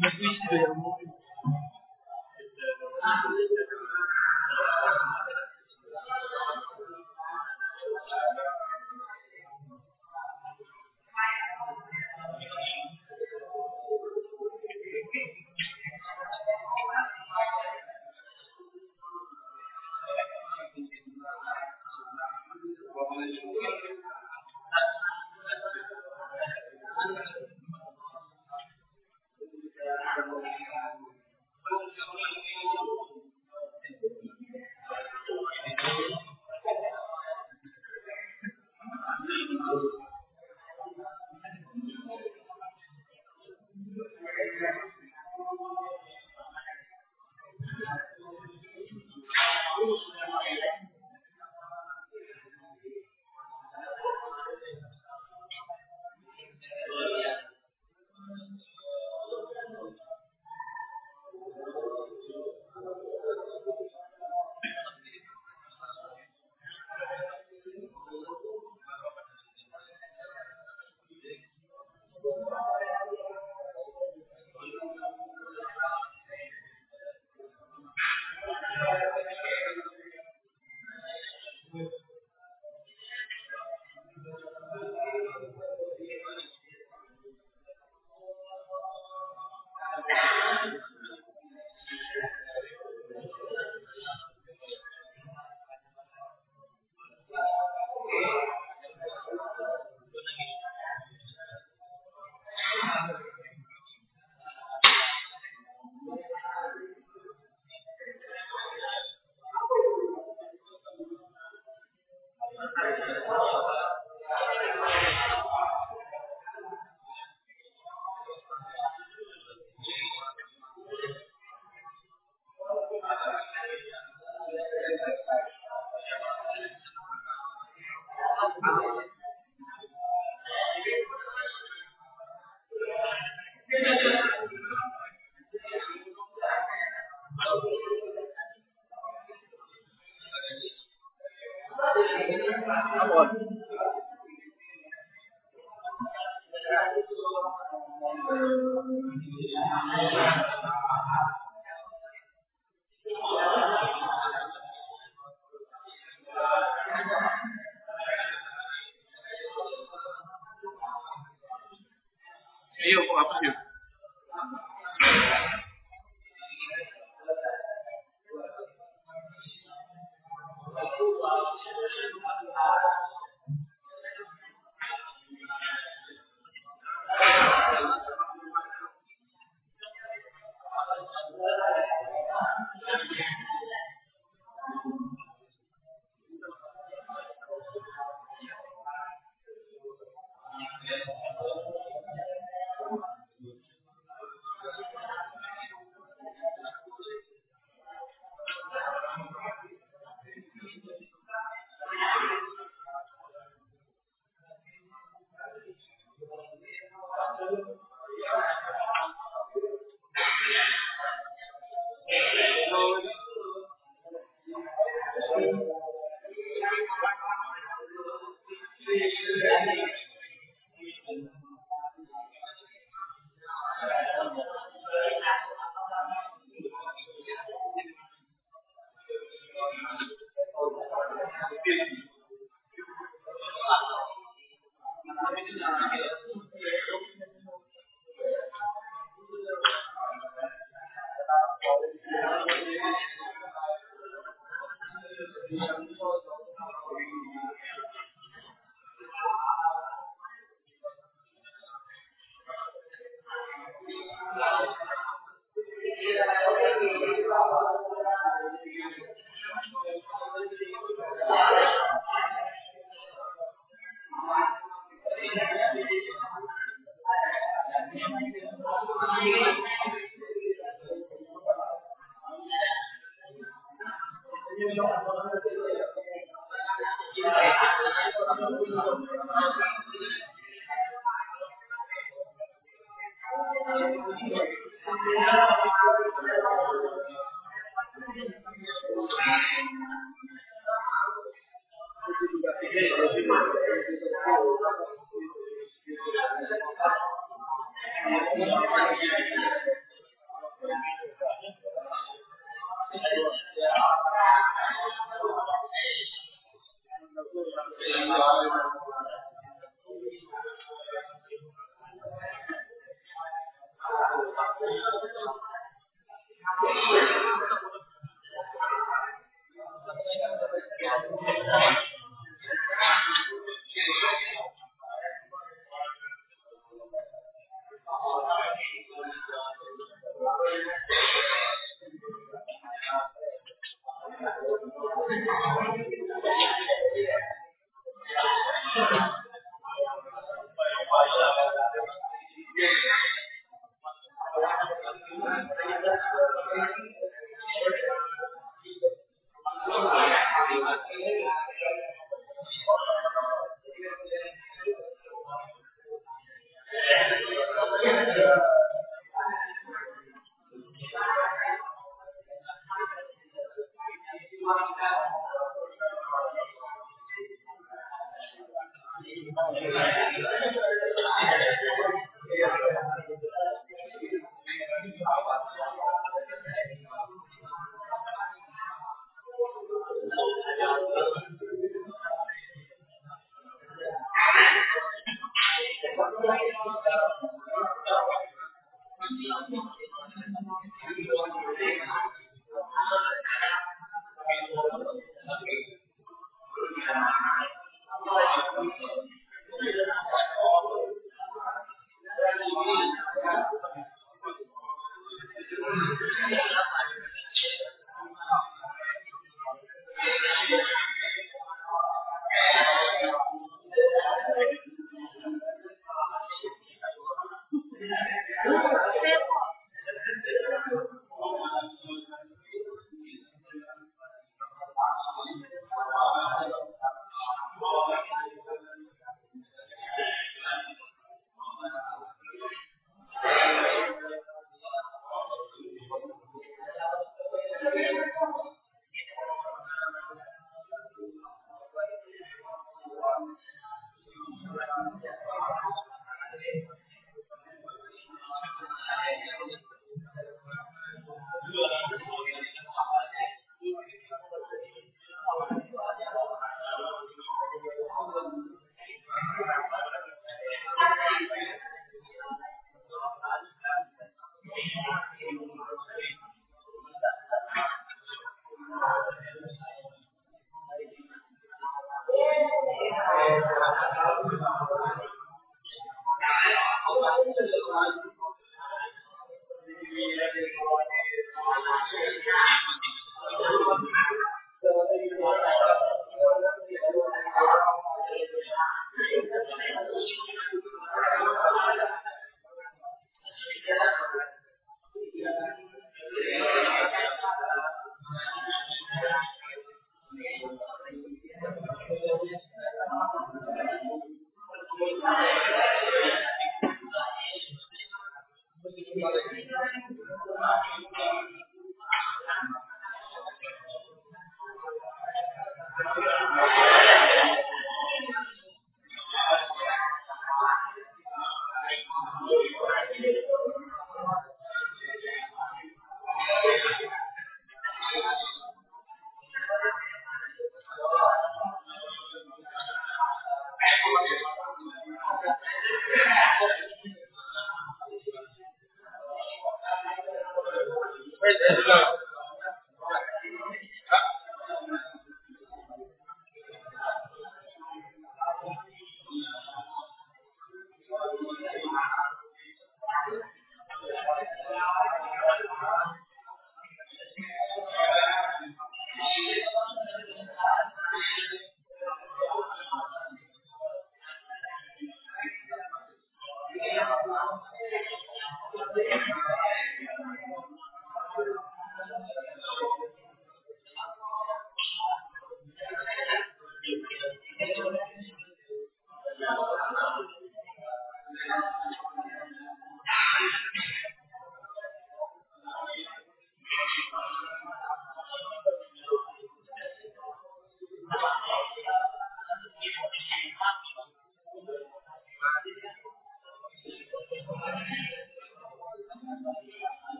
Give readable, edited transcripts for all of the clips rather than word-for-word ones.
Iya, kok apa sih?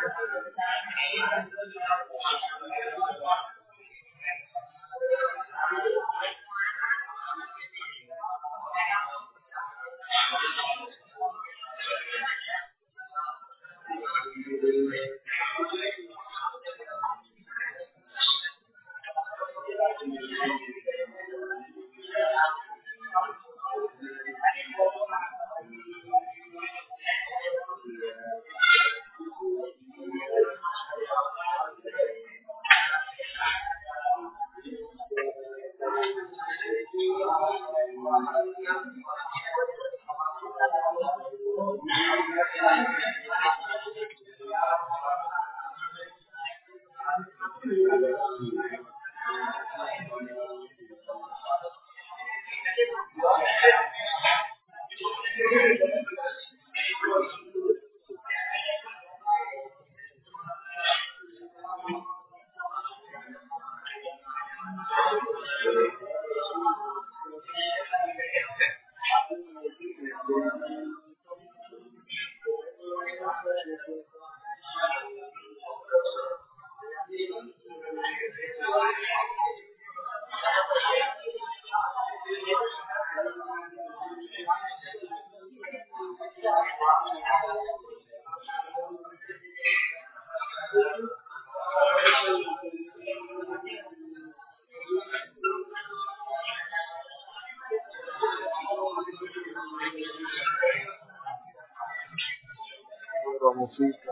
Música.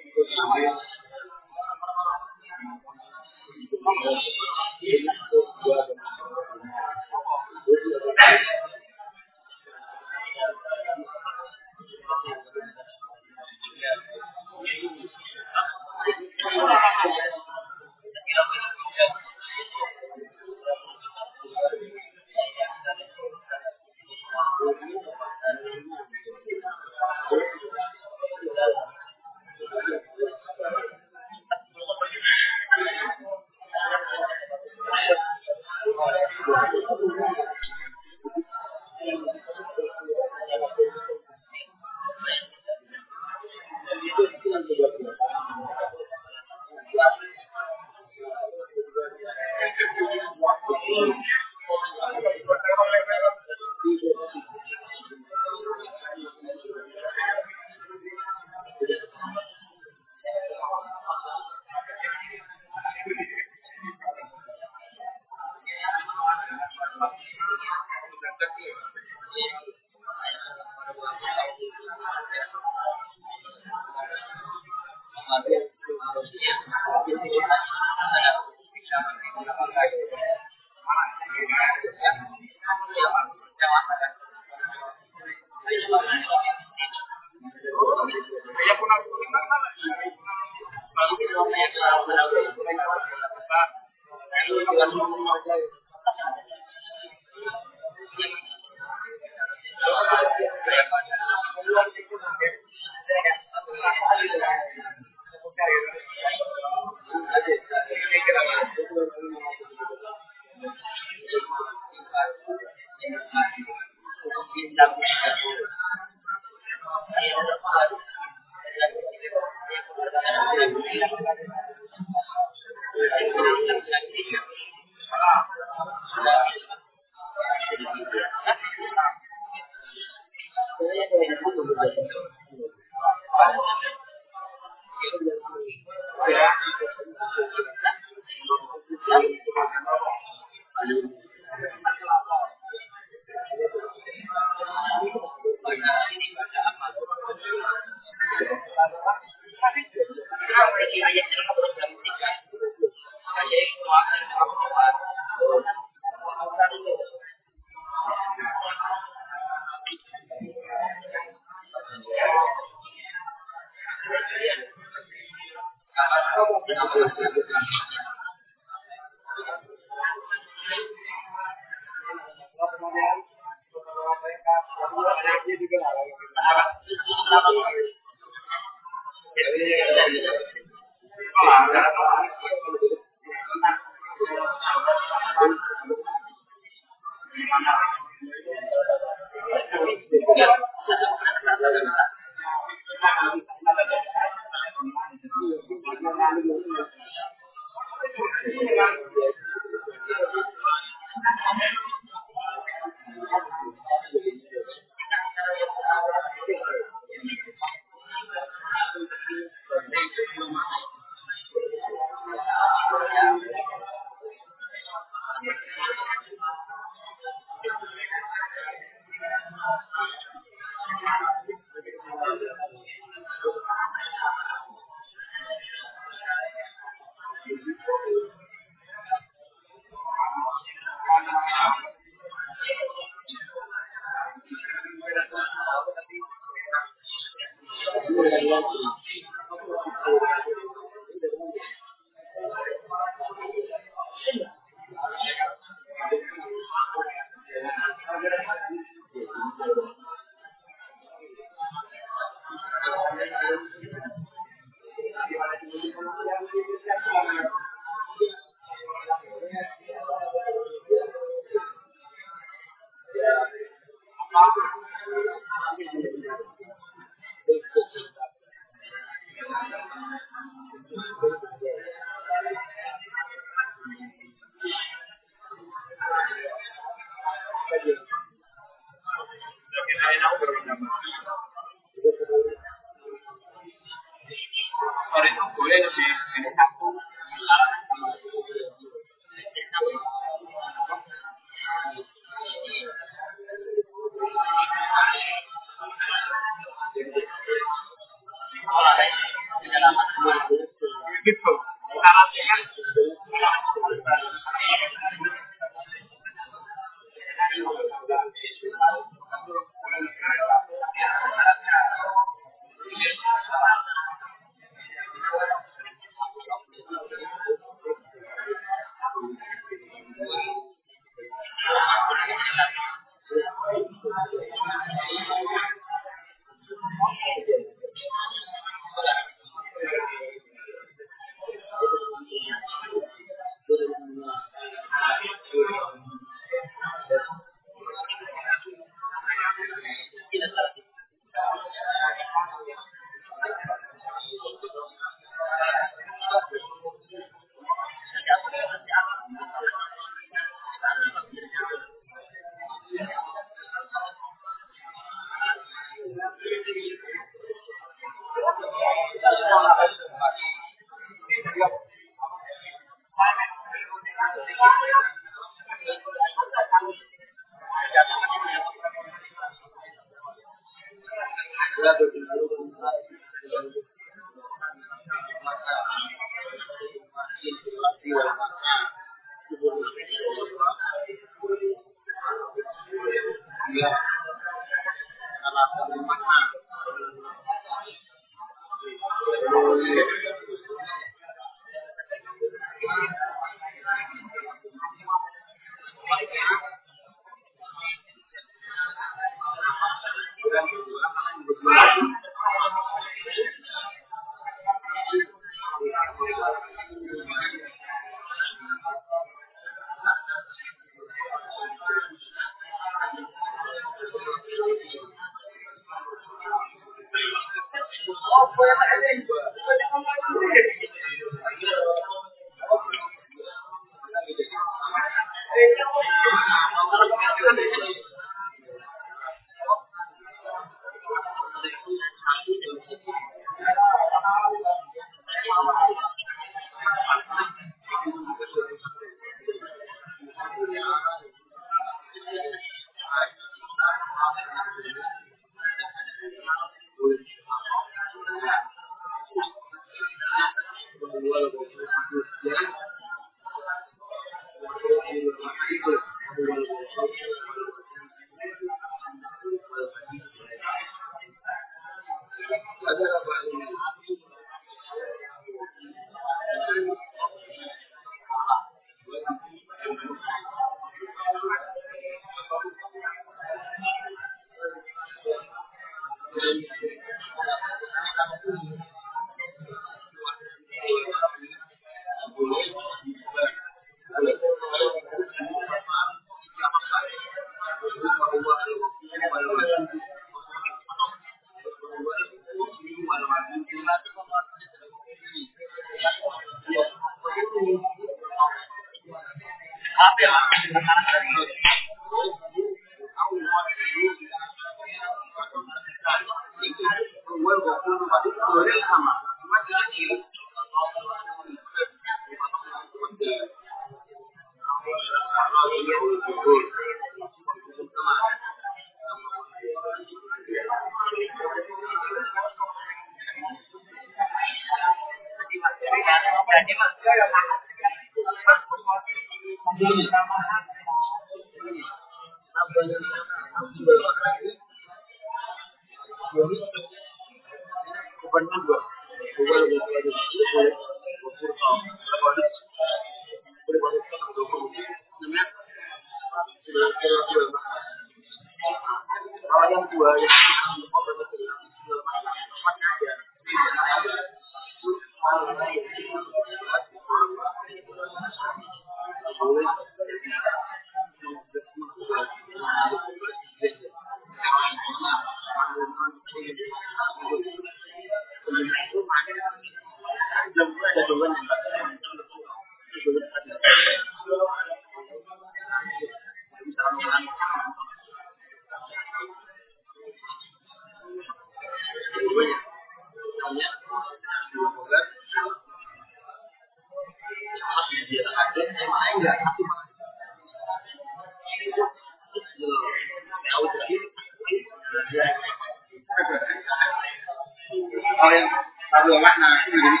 Oh yang tahu makna itu jadi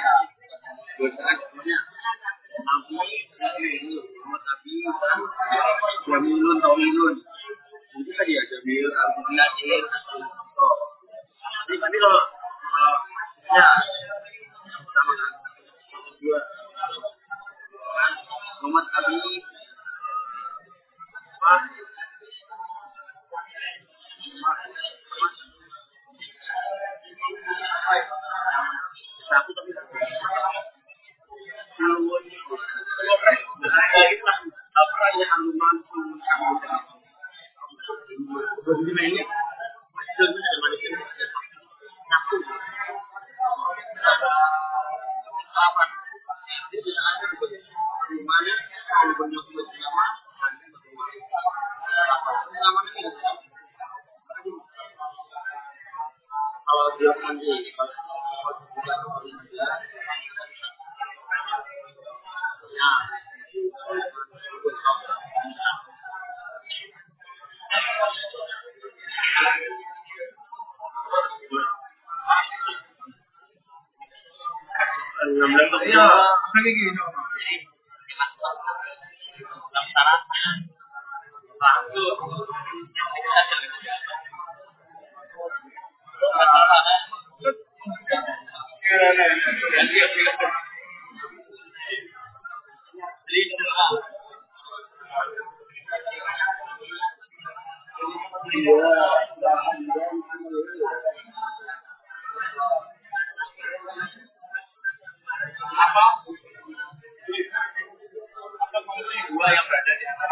sebenarnya Jamilun Taulilun itu tadi ya Jamil Al-Qur'an tapi kalau ya sama kan dua Muhammad Abi satu tapi kalau dia nanti dua yang berada di antara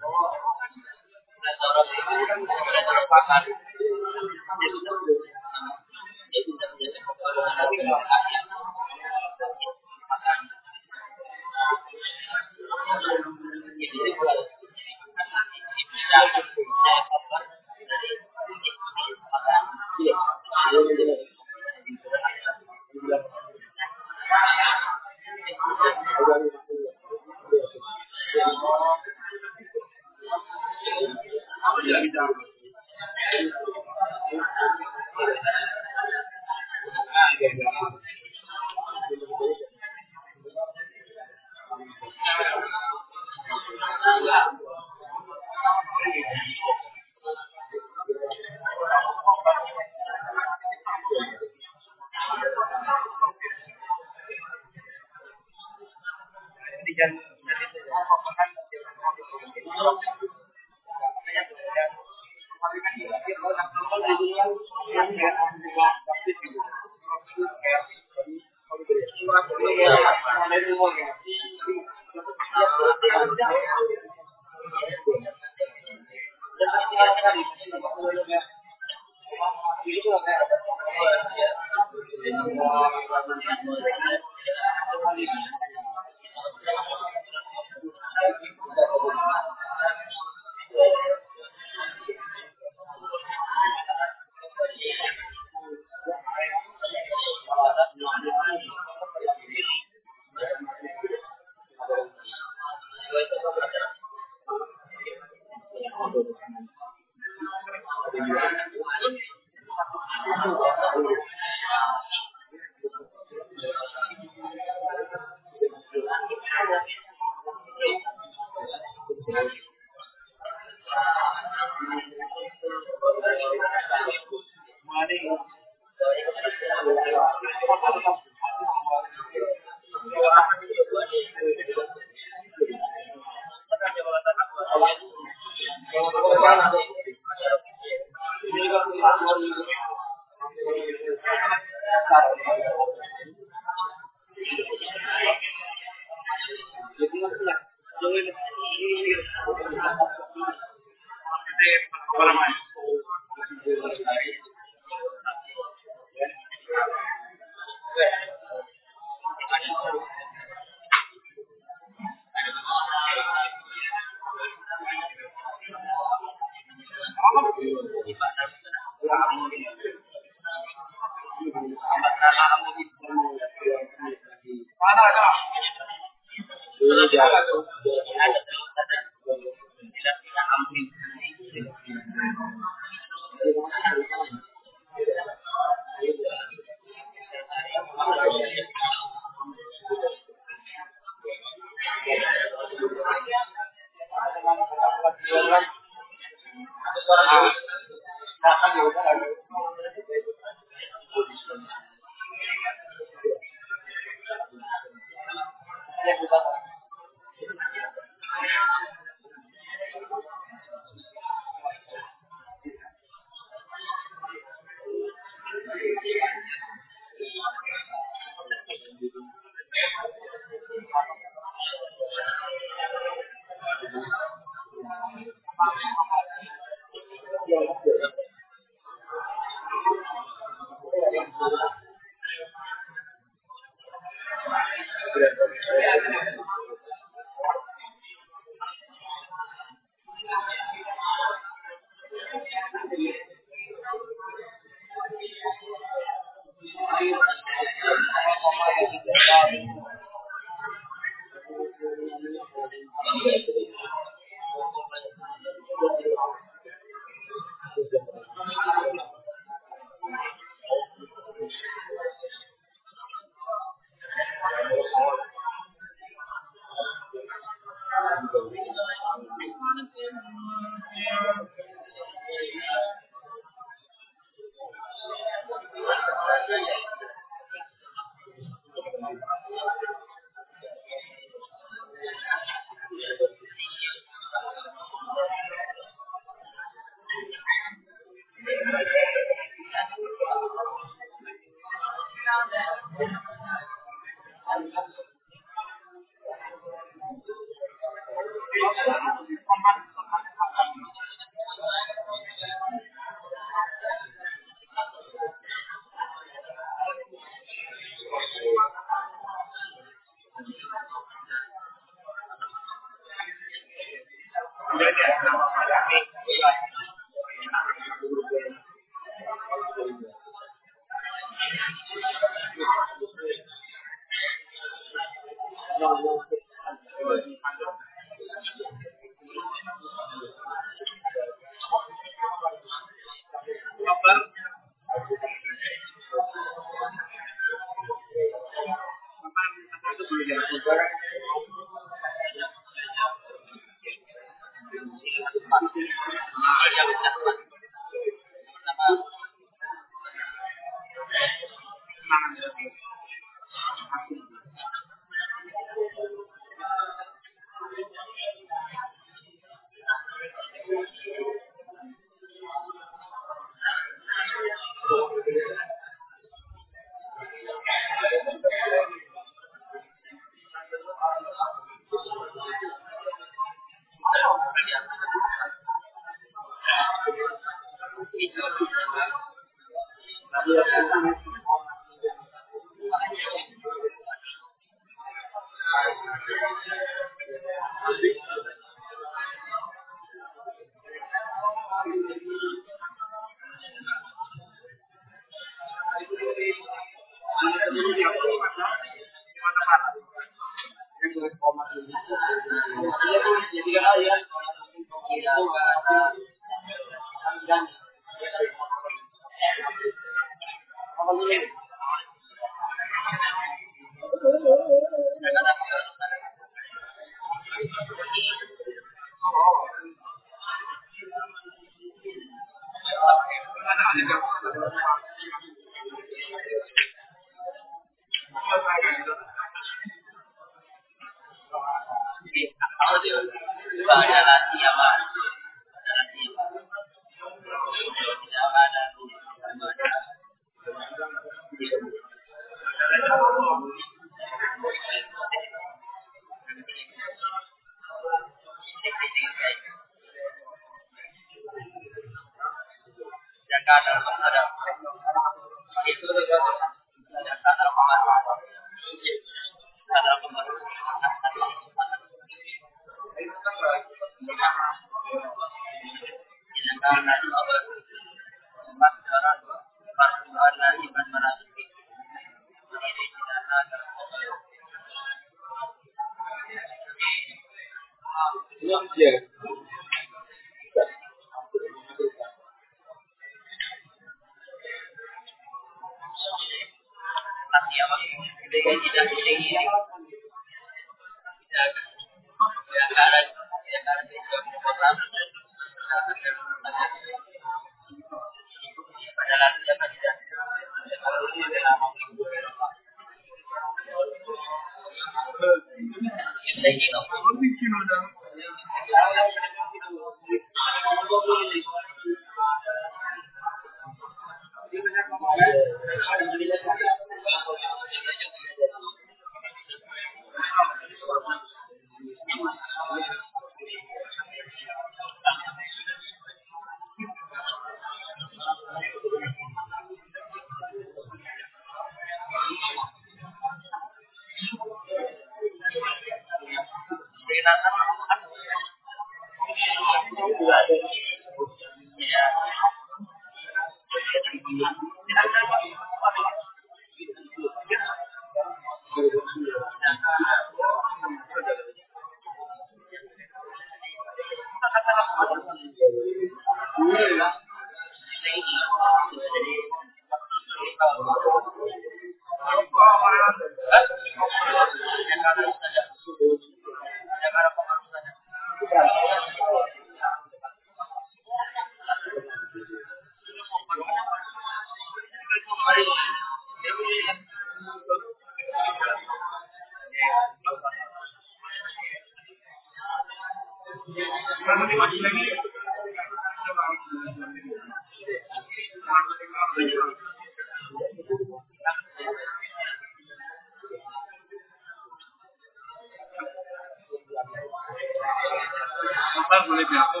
boleh jatuh.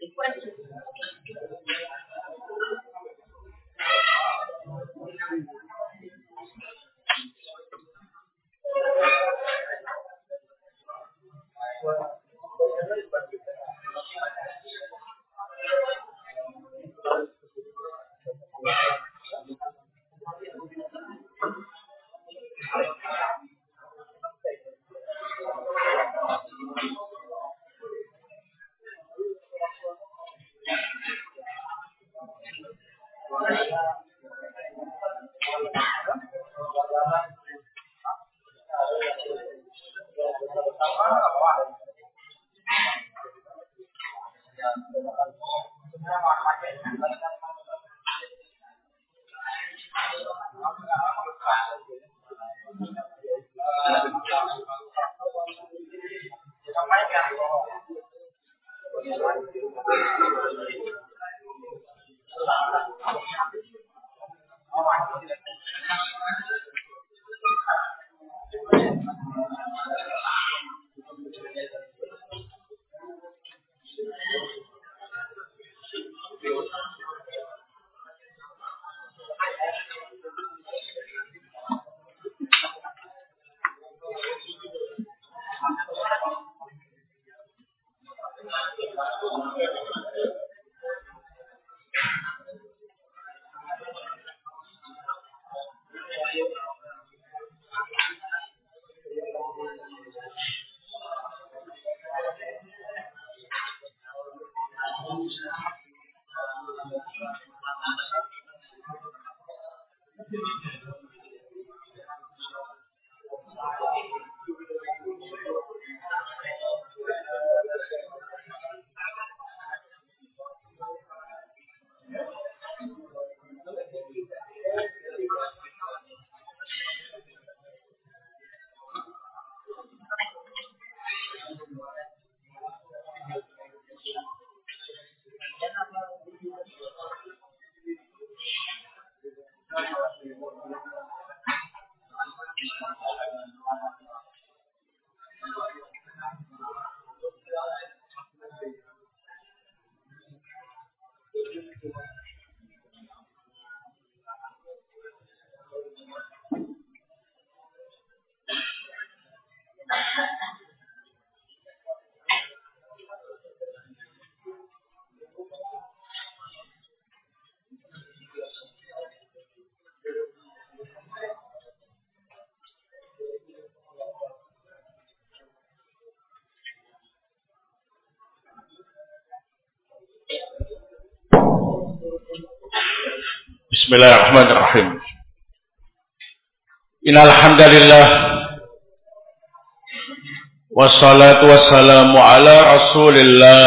Bismillahirrahmanirrahim. Innal hamdalillah wassalatu wassalamu ala Rasulillah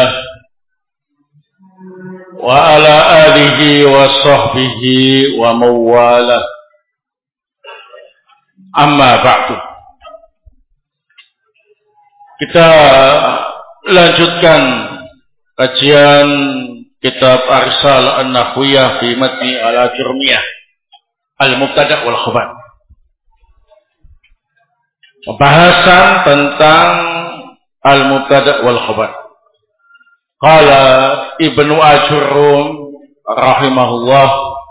wa ala alihi wa sahbihi wa mawala. Amma ba'du. Kita lanjutkan kajian kitab Arsal An-Nahwiyah fi Matni Al-Ajurmiyah Al-Mubtada' wal Khabar. Pembahasan tentang Al-Mubtada' wal Khabar. Qala Ibnu Ajurrum rahimahullah,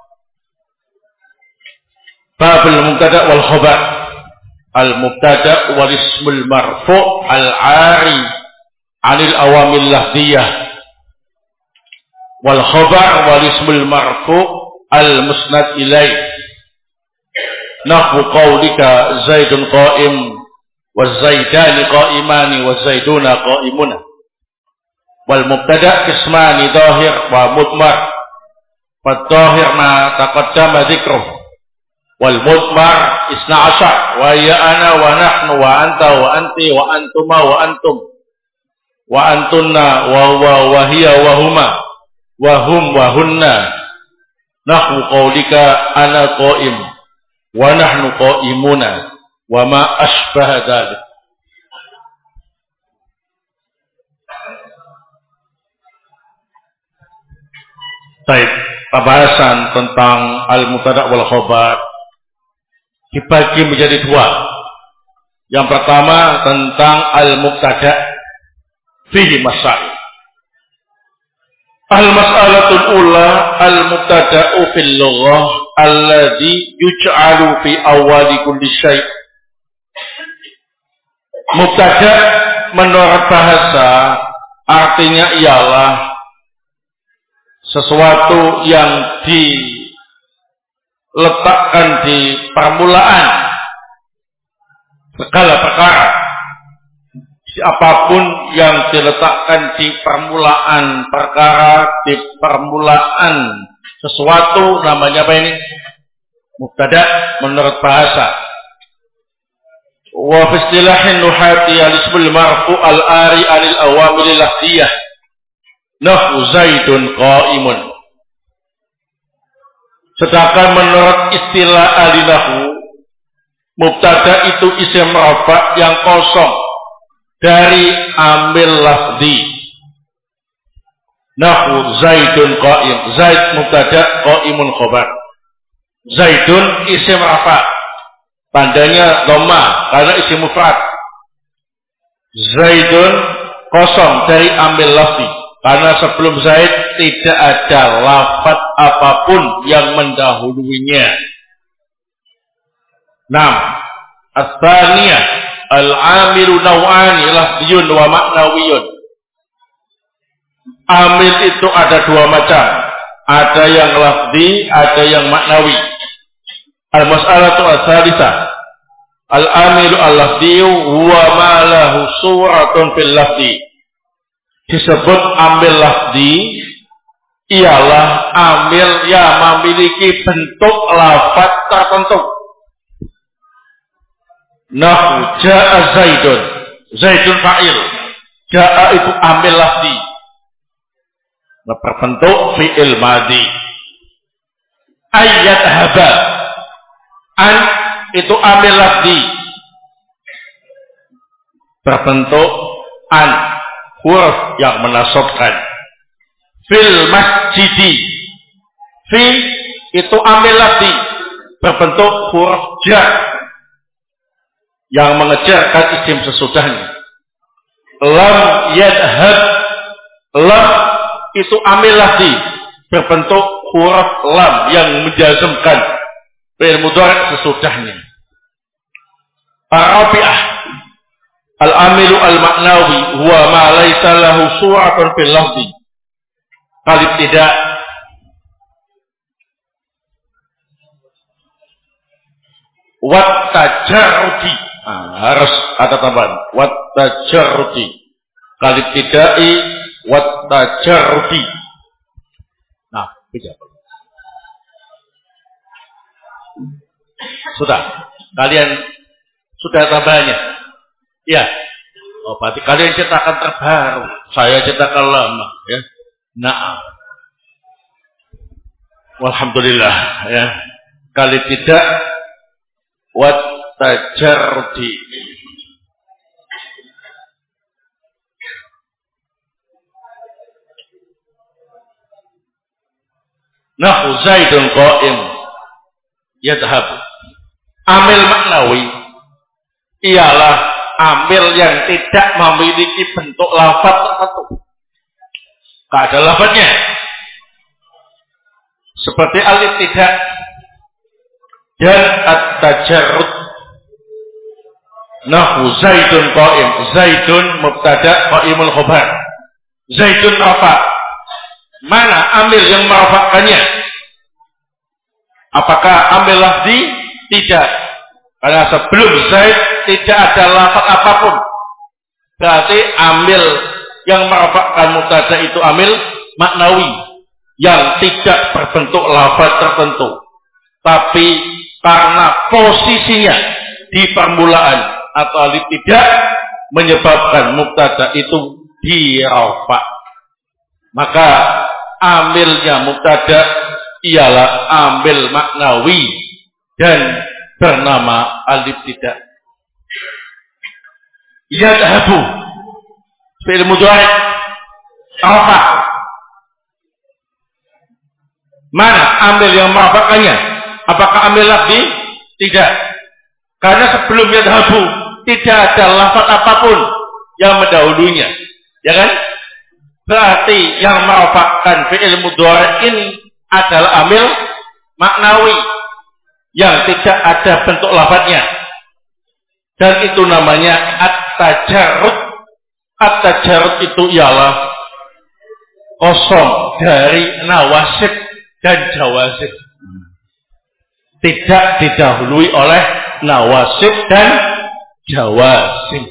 Babul Mubtada' wal Khabar. Al-Mubtada' wal ismul marfu' al-'ari 'anil awamil lahdiyah wal khabar wal ismul marfu' al musnad ilaih nahwu qaulika zaidun qa'im wa zaidani qa'imani wa zaiduna qa'imuna. Wal mubtada' qismani dhahir wa mudmar. Fad dhahir ma taqaddama dzikruh wal mudmar 12 wa ya ana wa nahnu wa anta wa anti wa antuma wa antum wa antunna wa huwa wa hiya wa huma wa hum wa hunna nahwu qaulika ana qa'im wa nahnu qa'imuna wa ma asbaha dzalik. Baik, pembahasan tentang al-mubtada' wal khabar dibagi menjadi dua. Yang pertama tentang al-mubtada' fihi masail. Al-mas'alatul ula al-mubtada'u fil lughah alladhi yuj'alu fi awali kulli syai'. Mubtada menurut bahasa artinya ialah sesuatu yang diletakkan di permulaan segala perkara. Apapun yang diletakkan di permulaan perkara, di permulaan sesuatu, namanya apa ini? Mubtada menurut bahasa. Wa fi istilahin nuhati al-ismul marfu al-ari anil awamil lahdiyah. Nahu Zaidun qa'imun. Sedangkan menurut istilah alinahu, mubtada itu isim rafa yang kosong dari amil lafzi. Nahu Zaidun qa'im. Zaid mubtada, qa'imun khabar. Zaidun isim rafa, tandanya dhamma karena isim mufrad. Zaidun kosong dari amil lafzi karena sebelum Zaid tidak ada lafaz apapun yang mendahulunya. 6. Ats-tsaniyah al-amilu naw'ani lafziyun wa ma'nawiyun. Amil itu ada dua macam, ada yang lafzi, ada yang maknawi. Al-mas'alatu ats-tsalisah al-amilu al-lafziyu huwa ma lahu suratun fil lafzi. Disebut amil lafzi ialah amil yang memiliki bentuk lafaz tertentu. Nahu ja'a Zaidun. Zaidun fa'il. Ja'a itu amil lafzi, berbentuk fi'il madhi. Ayat haba. An itu amil lafzi, berbentuk an, huruf yang menasabkan. Fil masjidi. Fi itu amil lafzi, berbentuk huruf jar yang mengejarkan isim sesudahnya. Lam yadhhab. Lam itu amil lafzi, berbentuk huruf lam yang menjazmkan fi'il mudhari' sesudahnya. Ar-rabi'ah al-amilu al-ma'nawi huwa ma laysa lahu suratun fil lafzi. Kalau tidak wat tajarrudi, harus ada tambahan wat tajarrudi. Kalau tidak wat tajarrudi. Nah, beda. Sudah, kalian sudah tambahannya? Ya. Oh, berarti kalian cetakan terbaru, saya cetakan lama, ya. Nah, walhamdulillah, ya. Kali tidak wat tajarrudi. Nahu Zaidun qa'im yadhhab. Amil maknawi ialah amil yang tidak memiliki bentuk lafaz tertentu. Tak ada lafaznya. Seperti al-ibtida' dan at-tajarrud. Nahu Zaidun qa'im. Zaidun mubtada, qa'imul khabar. Zaidun rafa. Mana amil yang merafakkannya? Apakah amil lafzi? Tidak. Karena sebelum Zaid tidak ada lafaz apapun. Berarti amil yang merafakkan mubtada itu amil maknawi yang tidak berbentuk lafaz tertentu. Tapi karena posisinya di permulaan atau tidak menyebabkan mubtada itu dirafa. Maka amilnya mubtada ialah amil maknawi dan bernama al-ibtida'. Yadhabu fi'il mudhari' rafa. Mana amil yang merafakkannya? Apakah amil lafzi? Tidak. Karena sebelum yadhabu tidak ada lafaz apapun yang mendahulunya. Ya kan? Berarti yang merofakkan fi'il mudhari ini adalah amil maknawi yang tidak ada bentuk lafadznya. Dan itu namanya at-tajarrud. At-tajarrud itu ialah kosong dari nawasib dan jawazib. Tidak didahului oleh nawasib dan jawazib.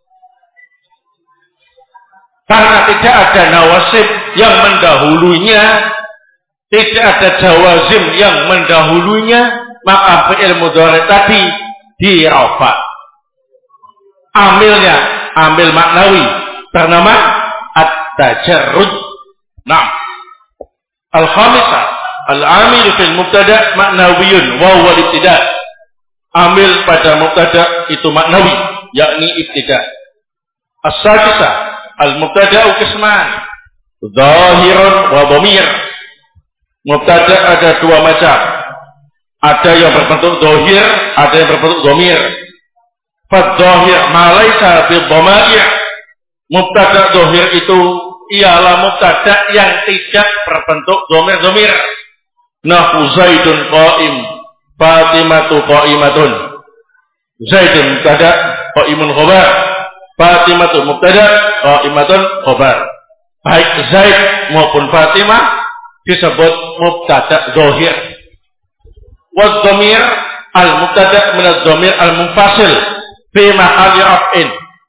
Karena tidak ada nawasib yang mendahulunya, tidak ada jawazim yang mendahulunya, maka fi'il mudhari tadi dirafa. Amilnya amil maknawi bernama at-tajarrud. Naam. Al-khamisah al-amil fil mubtada' maknawiyun wa huwa al-ibtida'. Amil pada mubtada' itu maknawi, yakni ibtida'. As-sadisah al-mubtada'u qisman, zahirun wa dhamir. Mubtada' ada dua macam. Ada yang berbentuk zahir, ada yang berbentuk dhamir. Fadh-dhahir ma laysa bidh-dhamair. Mubtada' zahir itu ialah mubtada' yang tidak berbentuk dhamir-dhamir. Nahu Zaidun qa'im, Fatimatu qa'imatun. Zaidun mubtada', qa'imun khabar. Fatimatu mubtada', qa'imatun khabar. Baik Zaid maupun Fatimah disebut mubtada' zahir. Wadh-dhamir al-mubtada' min adh-dhamir al-munfasil fi mahalli raf'in.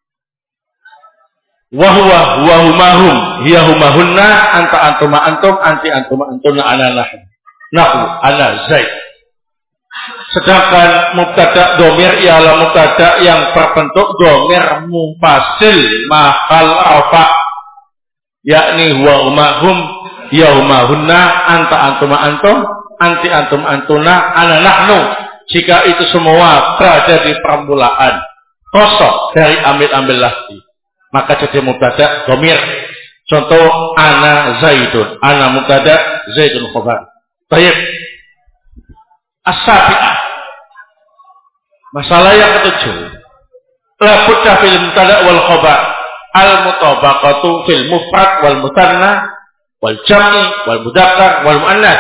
Wa huwa humahum, hiya humahunna, anta antuma antum, anti antuma antuna, ana nahnu. Nahu ana Zaid. Sedangkan mubtada' dhamir ialah mubtada' yang berbentuk dhamir munfasil mahal rafa, yakni huwa humahum, hiya humahunna, anta antuma antum, anti antum antuna, ana nahnu. Jika itu semua berada di permulaan kosong dari amil-amil lafzi, maka jadi mubtada' dhamir. Contoh ana Zaidun, ana mubtada', Zaidun khabar. Baik. As-sabi'ah. Masalah yang ketujuh. La budda fil mubtada' wal khabar al-mutabaqatu fil mufrad wal musanna wal jam'i wal mudzakkar wal muannats.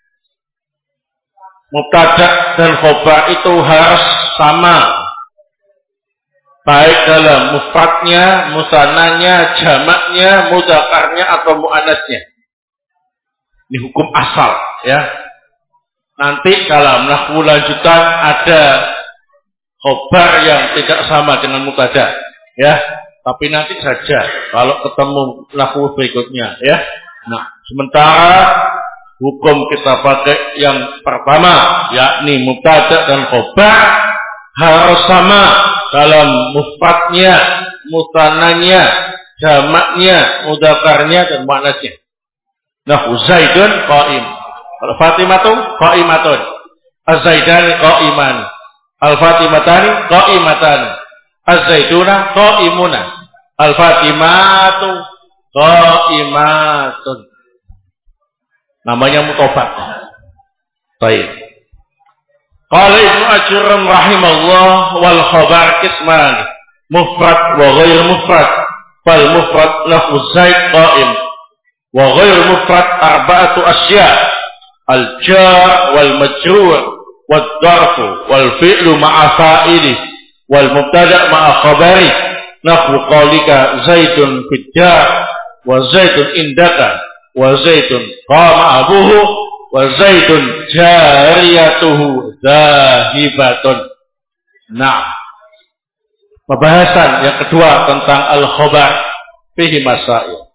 Mubtada' dan khabar itu harus sama, baik dalam mufradnya, musannanya, jamaknya, mudzakarnya atau muannasnya. Ini hukum asal, ya. Nanti dalam nahwu lanjutan ada khabar yang tidak sama dengan mubtada', ya. Tapi nanti saja kalau ketemu nahwu berikutnya, ya. Nah, sementara hukum kita pakai yang pertama, yakni mubtada' dan khabar harus sama dalam mufradnya, musannanya, jamaknya, mudzakarnya dan muannasnya. Nah, Zaidun qa'im, Al-Fatimatu qa'imatun, Az-Zaidani qa'iman, Al-Fatimatani qa'imatan, Az-Zaiduna qa'imuna, Al-Fatimatu qa'imatun. Namanya mutofak. Baik. Qala Ibnu Ajurram rahimahullah, wal khabar qisman, mufrad wa ghair mufrad. Fal mufrad lahu Zaid qa'im, wa ghair mufrad arba'atu asya', al-jar wal majrur wad darfu wal fi'lu ma'a fa'ili wal mubtada' ma'a khabari. Nahu qalika Zaidun fid dar wa Zaidun indaka wa Zaidun qama abuhu wa Zaidun jariyatuhu zahibatun. Nah, pembahasan yang kedua tentang al-khabar fihi masail.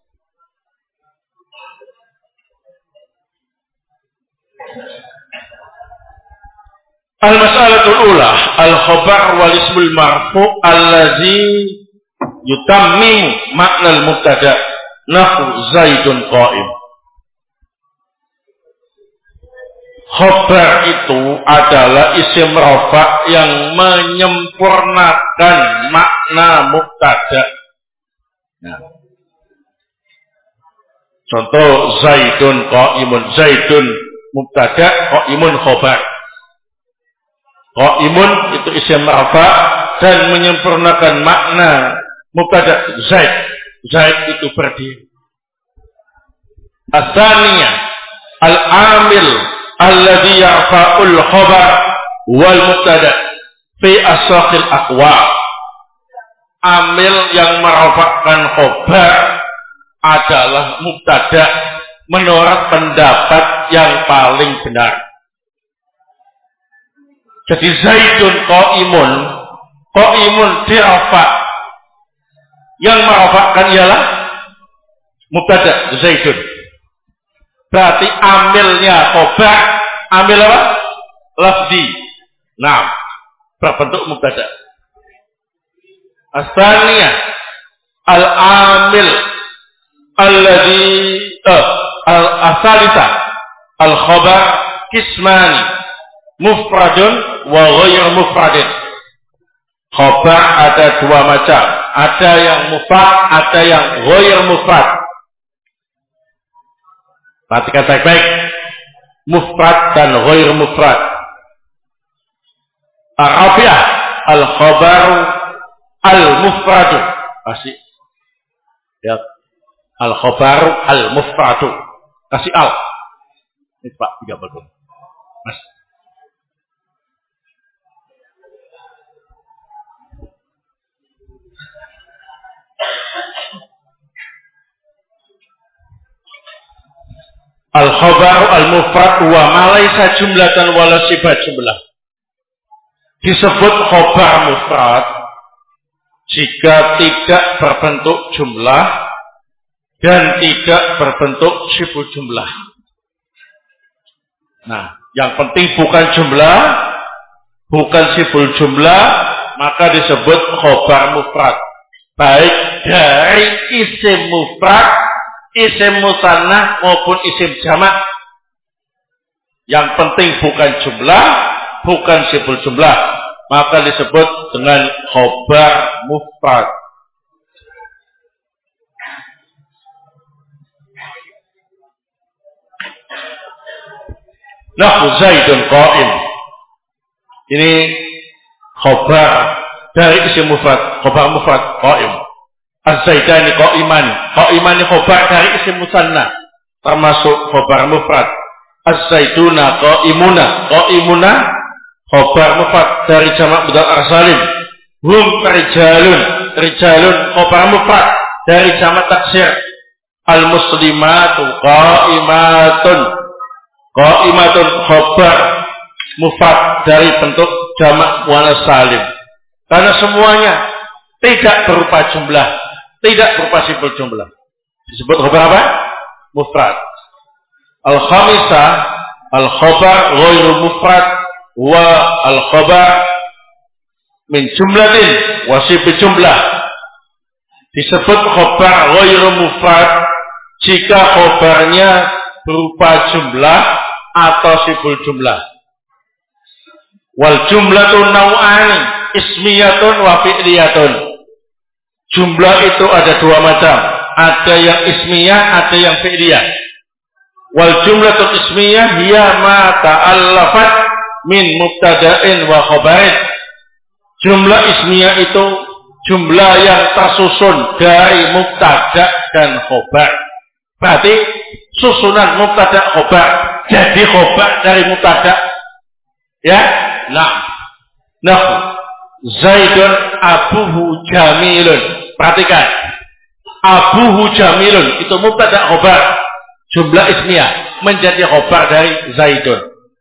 Al-mas'alatul ula, al-khabar wal ismul marfu' allazi yutammimu makna al-mubtada'. Nahu Zaidun qa'im. Khabar itu adalah isim rafa' yang menyempurnakan makna mubtada'. Nah. Contoh Zaidun qa'imun, Zaidun mubtada', qa'imun khabar. Qa'imun itu isim rafa' dan menyempurnakan makna mubtada' Zaid. Zaid itu berdiri. Asalnya al-amil alladhi yarfa'ul khabar wal mubtada fi asaqil aqwal. Amil yang merofakkan khabar adalah mubtada menurut pendapat yang paling benar. Jadi Zaidun qaimun dirafak. Yang merofakkan ialah mubtada Zaidun. Berarti amilnya khabar, amil apa? Lafzi. Nah, berbentuk mubtada. Asalnya al-amil alladhi al-asalisa al-khabar kismani mufradun wa ghayr mufradin. Khabar ada dua macam, ada yang mufrad, ada yang ghayr mufrad. Perhatikan baik-baik, mufrad dan ghayr mufrad. Arabiah al-khabar al-mufradu. Kasih ya, al-khabar al-mufradu. Kasih al. Ini Pak, 3 balkon. Mas. Al-khabar al-mufrad wa malaysa jumlatan wala sifat jumlah. Disebut khabar mufrad jika tidak berbentuk jumlah dan tidak berbentuk sifat jumlah. Nah, yang penting bukan jumlah, bukan sifat jumlah, maka disebut khabar mufrad. Baik dari isim mufrad, isim musannah maupun isim jamak. Yang penting bukan jumlah, bukan sifat jumlah, maka disebut dengan khabar mufrad. Nahwu Zaidun qa'im. Ini khabar dari isim mufrad, khabar mufrad qa'im. Az-Zaidani qa'imani. Qa'imani khabar dari isim musannah, termasuk khabar mufrad. Az-Zaiduna qa'imuna. Qa'imuna khabar mufrad dari jamak mudzakkar salim. Hum rijalun. Rijalun khabar mufrad dari jamak taksir. Al-muslimatu qa'imatun. Qa'imatun khabar mufrad dari bentuk jamak muannas salim. Karena semuanya tidak berupa jumlah, tidak berupa sifat jumlah. Disebut khabar apa? Mufrad. Al-khamisah al-khabar ghairu mufrad wa al-khabar min jumlatin wa sifat jumlah. Disebut khabar ghairu mufrad jika khabarnya berupa jumlah atau sifat jumlah. Wal jumlatu nau'ani, ismiyatun wa fi'liyatun. Jumlah itu ada dua macam, ada yang ismiyah, ada yang fi'liyah. Wal jumlatul ismiyah hiya ma ta'allafat min mubtada'in wa khabarin. Jumlah ismiyah itu jumlah yang tersusun dari mubtada dan khabar. Berarti susunan mubtada khabar, jadi khabar dari mubtada. Ya, nah, Zaidun abuhu jamilun. Perhatikan, abuhu jamilun itu mubtada khabar, jumlah ismiyah menjadi khabar dari Zaidun.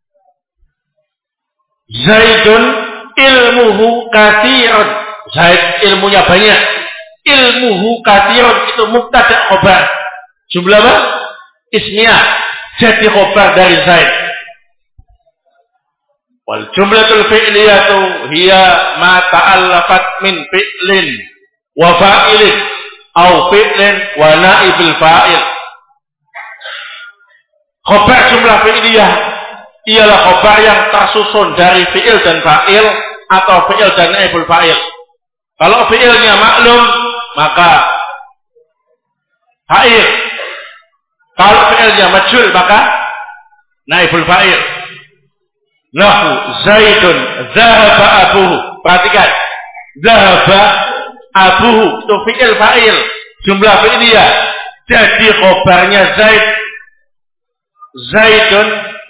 Zaidun ilmuhu katsirun. Zaid ilmunya banyak. Ilmuhu katsirun itu mubtada khabar, jumlah apa? Ismiyah jadi khabar dari Zaid. Wal jumlatul fi'liyatu hiya ma ta'allafat min fi'lin wa fa'ilin au fi'lin wa na'ibil fa'il. Khabar jumlah fi'liyah ialah khabar yang tersusun dari fi'il dan fa'il atau fi'il dan naibul fa'il. Kalau fi'ilnya maklum maka fa'il. Kalau fi'ilnya majhul maka naibul fa'il. Nahu Zaidun zahaba abuhu. Perhatikan, zahaba abuhu itu fi'il fa'il, jumlah fi'liyah. Jadi khabarnya Zaid Zaidun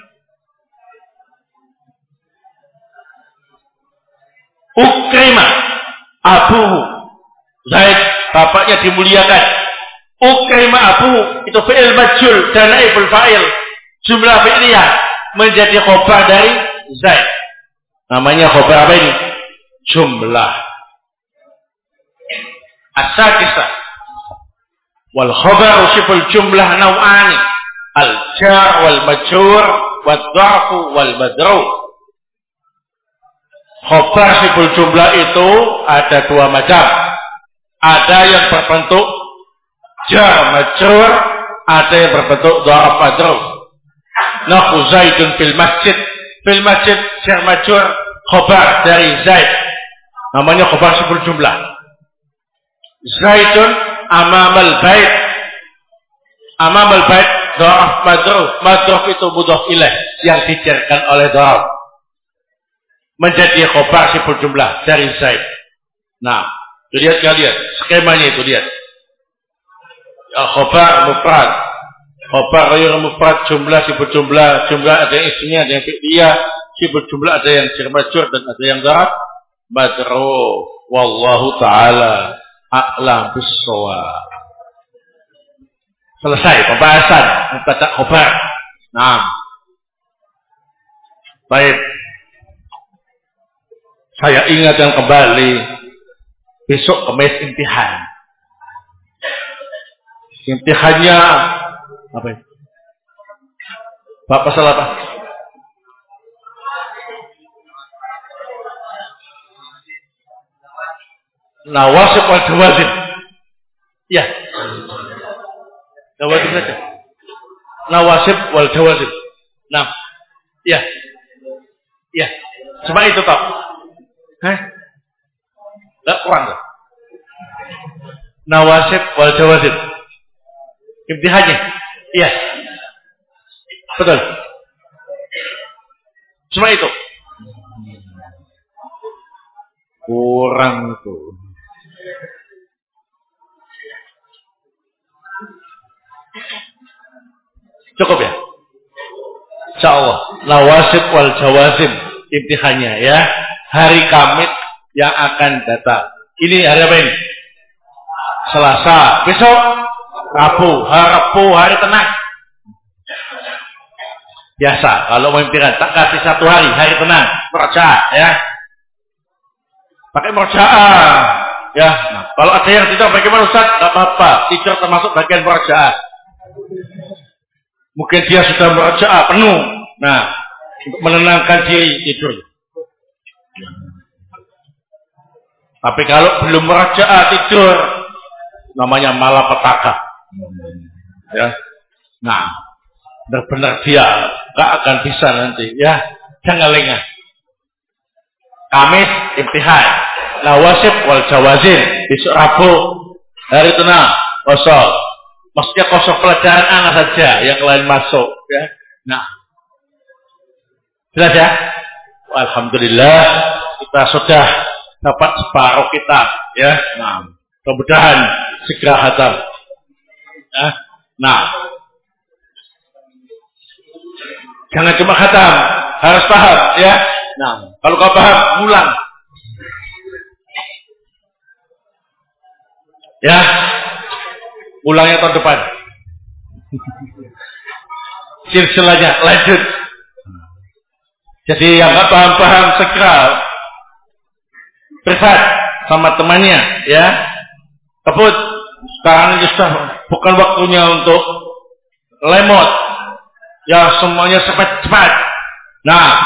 ukrima abuhu. Zaid bapaknya dimuliakan. Ukrima abuhu itu fi'il majhul dan naibul fa'il. Jumlah fi'liyah menjadi khobar dari Zaid. Namanya khobar apa ini? Jumlah. As-sadisah wal khobar usiful jumlah naw'ani al-jar wal majhur wal dha'fu wal madruf. Khobar siful jumlah itu ada dua macam. Ada yang berbentuk jar majhur, ada yang berbentuk dha'f madruf. Nahu Zaidun fil masjid. Fil masjid jar majhur khobar dari Zaid. Namanya khobar siful jumlah. Zaidun amamal bait. Amamal bait dha'f madruf. Madruf itu mudhaf ilaih yang dijarkan oleh dha'f. Menjadi khobar siful jumlah dari Zaid. Nah, lihat kalian skemanya itu, lihat. Khobar mufrad, khobar ghairu mufrad, jumlah siful jumlah, jumlah ada yang ismiyah, ada yang fi'liyah, siful jumlah ada yang jar majrur dan ada yang dha'f madruf. Wallahu taala a'lam bis-shawab. Selesai pembahasan mubtada khobar. Nah, baik. Saya ingatkan kembali, besok Kamis imtihan. Imtihannya apa ini? Bapak pasal apa? Nawasib wal jawazib. Ya. Jawazib saja. Nawasib wal jawazib. Nah. Ya. Ya. Cuma itu toh. Hah? Enggak kurang lah. Nawasib wal jawazib. Imtihannya. Iya. Betul. Cuma itu. Kurang itu. Cukup ya? Insyaallah. Nawasib wal jawazib imtihannya ya. Hari Kamis yang akan datang. Ini hari apa ini? Selasa. Besok Rabu, hari Tenang. Biasa kalau mau imtihan tak kasih satu hari Tenang, murajaah ya. Pakai murajaah ya. Nah, kalau ada yang tidak bagaimana Ustaz? Enggak apa-apa, tidur termasuk bagian murajaah. Mungkin dia sudah murajaah penuh. Nah, untuk menenangkan diri tidur. Tapi kalau belum merajaah tidur, namanya malapetaka. Ya. Nah, benar-benar dia nggak akan bisa nanti. Ya, jangan lengah. Kamis imtihan, nawasib wal jawazib. Besok Rabu hari Tenang kosong. Maksudnya kosong pelajaran anak saja, yang lain masuk. Ya. Nah, jelas ya. Alhamdulillah kita sudah dapat separuh kitab ya. Nah, mudah-mudahan segera khatam. Ya. Nah, jangan cuma khatam, harus paham ya. Nah, kalau kau paham, ulang. Ya, ulangnya tahun depan. Silsilahnya lanjut. Jadi yang nggak paham-paham segera privat sama temannya ya. Kebut sekarang ini sudah bukan waktunya untuk lemot ya, semuanya cepat-cepat. Nah,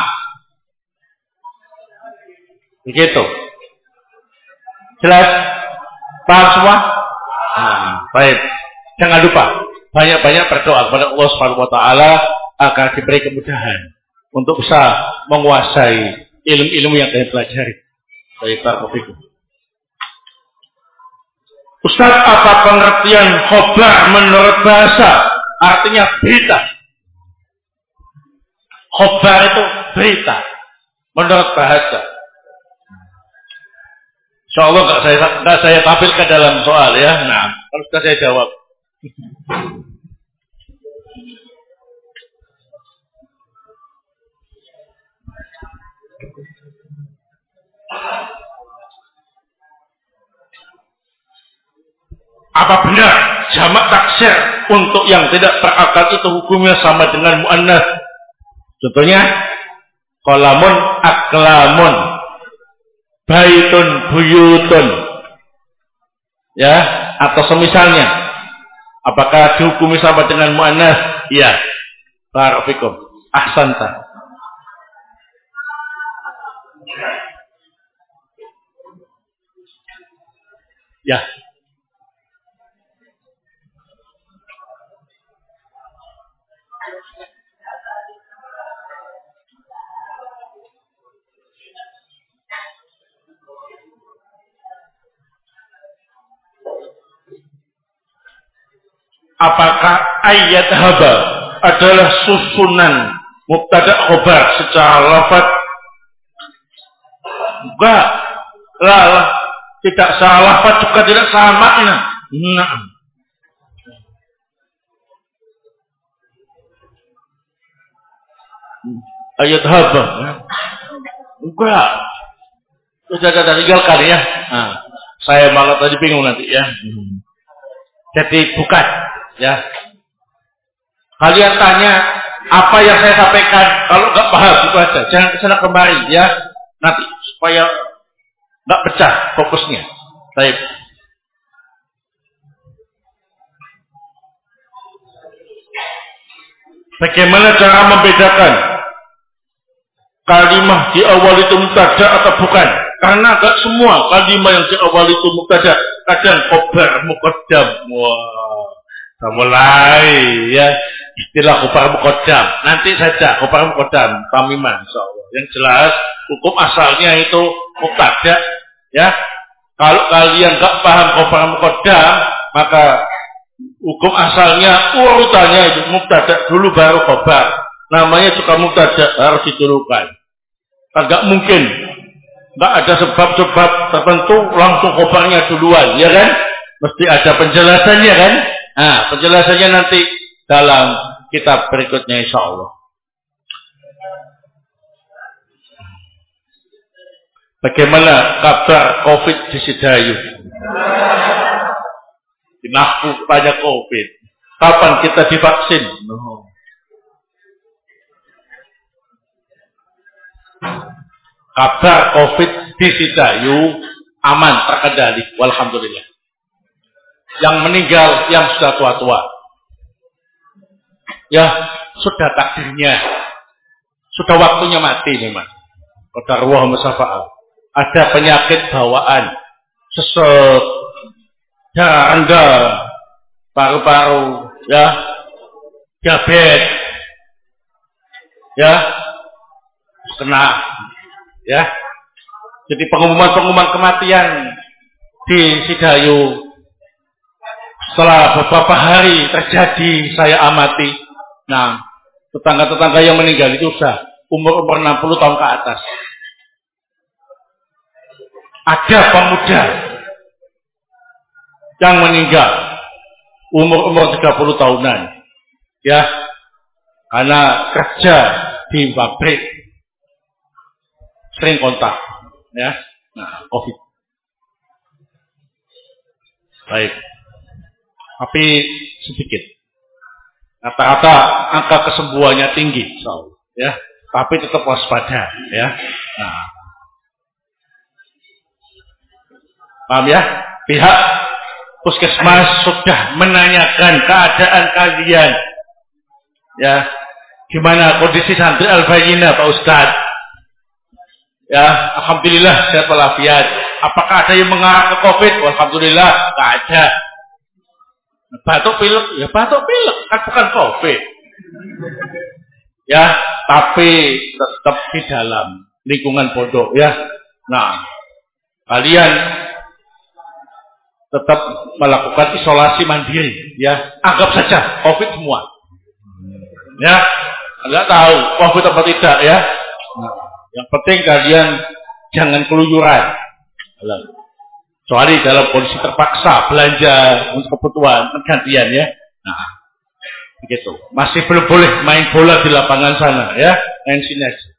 begitu. Jelas? Paham semua? Nah, baik. Jangan lupa banyak-banyak berdoa kepada Allah Subhanahu wa taala agar diberi kemudahan untuk bisa menguasai ilmu-ilmu yang kalian pelajari. Baik, barakallahu. Ustaz, apa pengertian khobar menurut bahasa? Artinya berita. Khobar itu berita menurut bahasa. Insyaallah enggak saya tampilkan dalam soal ya. Nah, harus saya jawab. Apa benar jamak taksir untuk yang tidak berakal itu hukumnya sama dengan muannats? Contohnya qalamun aklamun, baitun buyutun, ya, atau semisalnya. Apakah dihukumi sama dengan muannats? Iya. Barakallahu fikum. Ahsanta. Ya. Apakah ayat haba adalah susunan mubtada khobar secara lafaz? Enggak. Lah, tidak secara lafaz juga tidak secara makna. Nah. Ayat haba. Enggak. Sudah tinggalkan ya. Nah, saya malah tadi bingung nanti ya. Jadi bukan. Ya, kalian tanya apa yang saya sampaikan, kalau nggak paham itu aja, jangan kesana kemari ya, nanti supaya nggak pecah fokusnya. Baik. Bagaimana cara membedakan kalimah di awal itu mubtada atau bukan? Karena nggak semua kalimah yang di awal itu mubtada, kadang khobar muqaddam. Wah. Mulai ya istilah khobar muqaddam. Nanti saja khobar muqaddam tamimah insyaallah. Yang jelas hukum asalnya itu mubtada ya. Kalau kalian enggak paham khobar muqaddam, maka hukum asalnya urutannya itu mubtada dulu baru khobar. Namanya juga mubtada harus didulukan. Enggak mungkin enggak ada sebab-sebab tertentu langsung khobarnya duluan, ya kan? Mesti ada penjelasannya kan? Nah, penjelasannya nanti dalam kitab berikutnya insyaallah. Bagaimana kabar COVID di Sidayu? Dinaku banyak COVID. Kapan kita divaksin? Kabar COVID di Sidayu aman, terkendali, walhamdulillah. Yang meninggal yang sudah tua-tua, ya sudah takdirnya, sudah waktunya mati memang. Qadarullah musafa'ah. Ada penyakit bawaan, sesek, darah, paru-paru, ya, diabetes, ya, kena, ya. Jadi pengumuman kematian di Sidayu setelah beberapa hari terjadi, saya amati. Nah, tetangga-tetangga yang meninggal itu sudah umur 60 tahun ke atas. Ada pemuda yang meninggal umur 30 tahunan, ya, karena kerja di pabrik, sering kontak, ya. Nah, COVID. Baik. Tapi sedikit. Rata-rata angka kesembuhannya tinggi, so, ya. Tapi tetap waspada, ya. Nah, paham ya? Pihak puskesmas sudah menanyakan keadaan kalian, ya. Gimana kondisi santri Al-Bayyinah, Pak Ustadz? Ya, alhamdulillah sehat walafiat. Apakah ada yang mengarah ke COVID? Alhamdulillah, tak ada. Batuk pilek, ya batuk pilek, kan bukan COVID. Ya, tapi tetap di dalam lingkungan pondok, ya. Nah, kalian tetap melakukan isolasi mandiri, ya. Anggap saja COVID semua, ya. Enggak tahu COVID apa tidak, ya. Nah, yang penting kalian jangan keluyuran. Kecuali dalam kondisi terpaksa belanja untuk kebutuhan pergantian, ya. Nah, begitu. Masih belum boleh main bola di lapangan sana, ya. Main sini aja.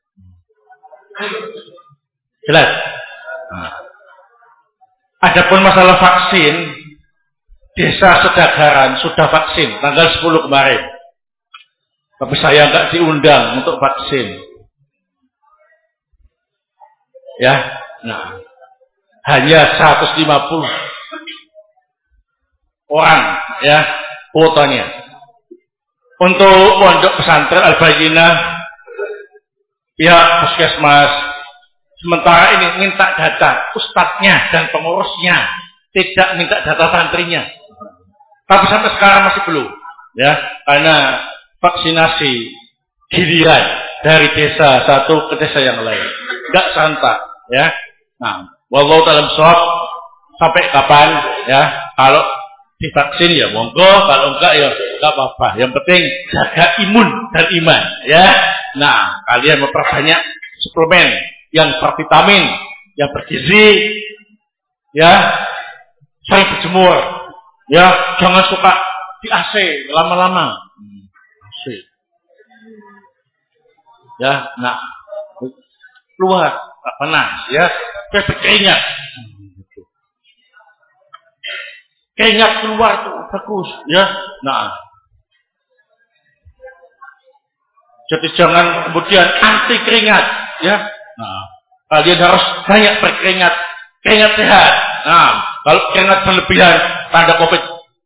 Jelas. Nah. Adapun masalah vaksin, Desa Sedagaran sudah vaksin tanggal 10 kemarin. Tapi saya nggak diundang untuk vaksin. Ya, nah, hanya 150 orang ya kuotanya. Untuk pondok pesantren Al-Bayyinah pihak puskesmas sementara ini minta data ustadznya dan pengurusnya, tidak minta data santrinya. Tapi sampai sekarang masih belum, ya, karena vaksinasi giliran dari desa satu ke desa yang lain, nggak serentak, ya. Nah, wallahu ta'ala shawab, sampai kapan, ya? Kalau divaksin ya monggo, kalau enggak ya enggak apa-apa. Yang penting jaga imun dan iman, ya. Nah, kalian memperbanyak suplemen yang bervitamin, yang bergizi, ya. Sering berjemur, ya. Jangan suka di AC lama-lama. AC. Ya, nah. Keluar, panas, ya. Berkeringat. Keringat keluar tuh bagus, ya. Nah, jadi jangan kemudian anti keringat, ya. Nah, kalian harus banyak berkeringat, keringat sehat. Nah, kalau keringat berlebihan, tanda COVID.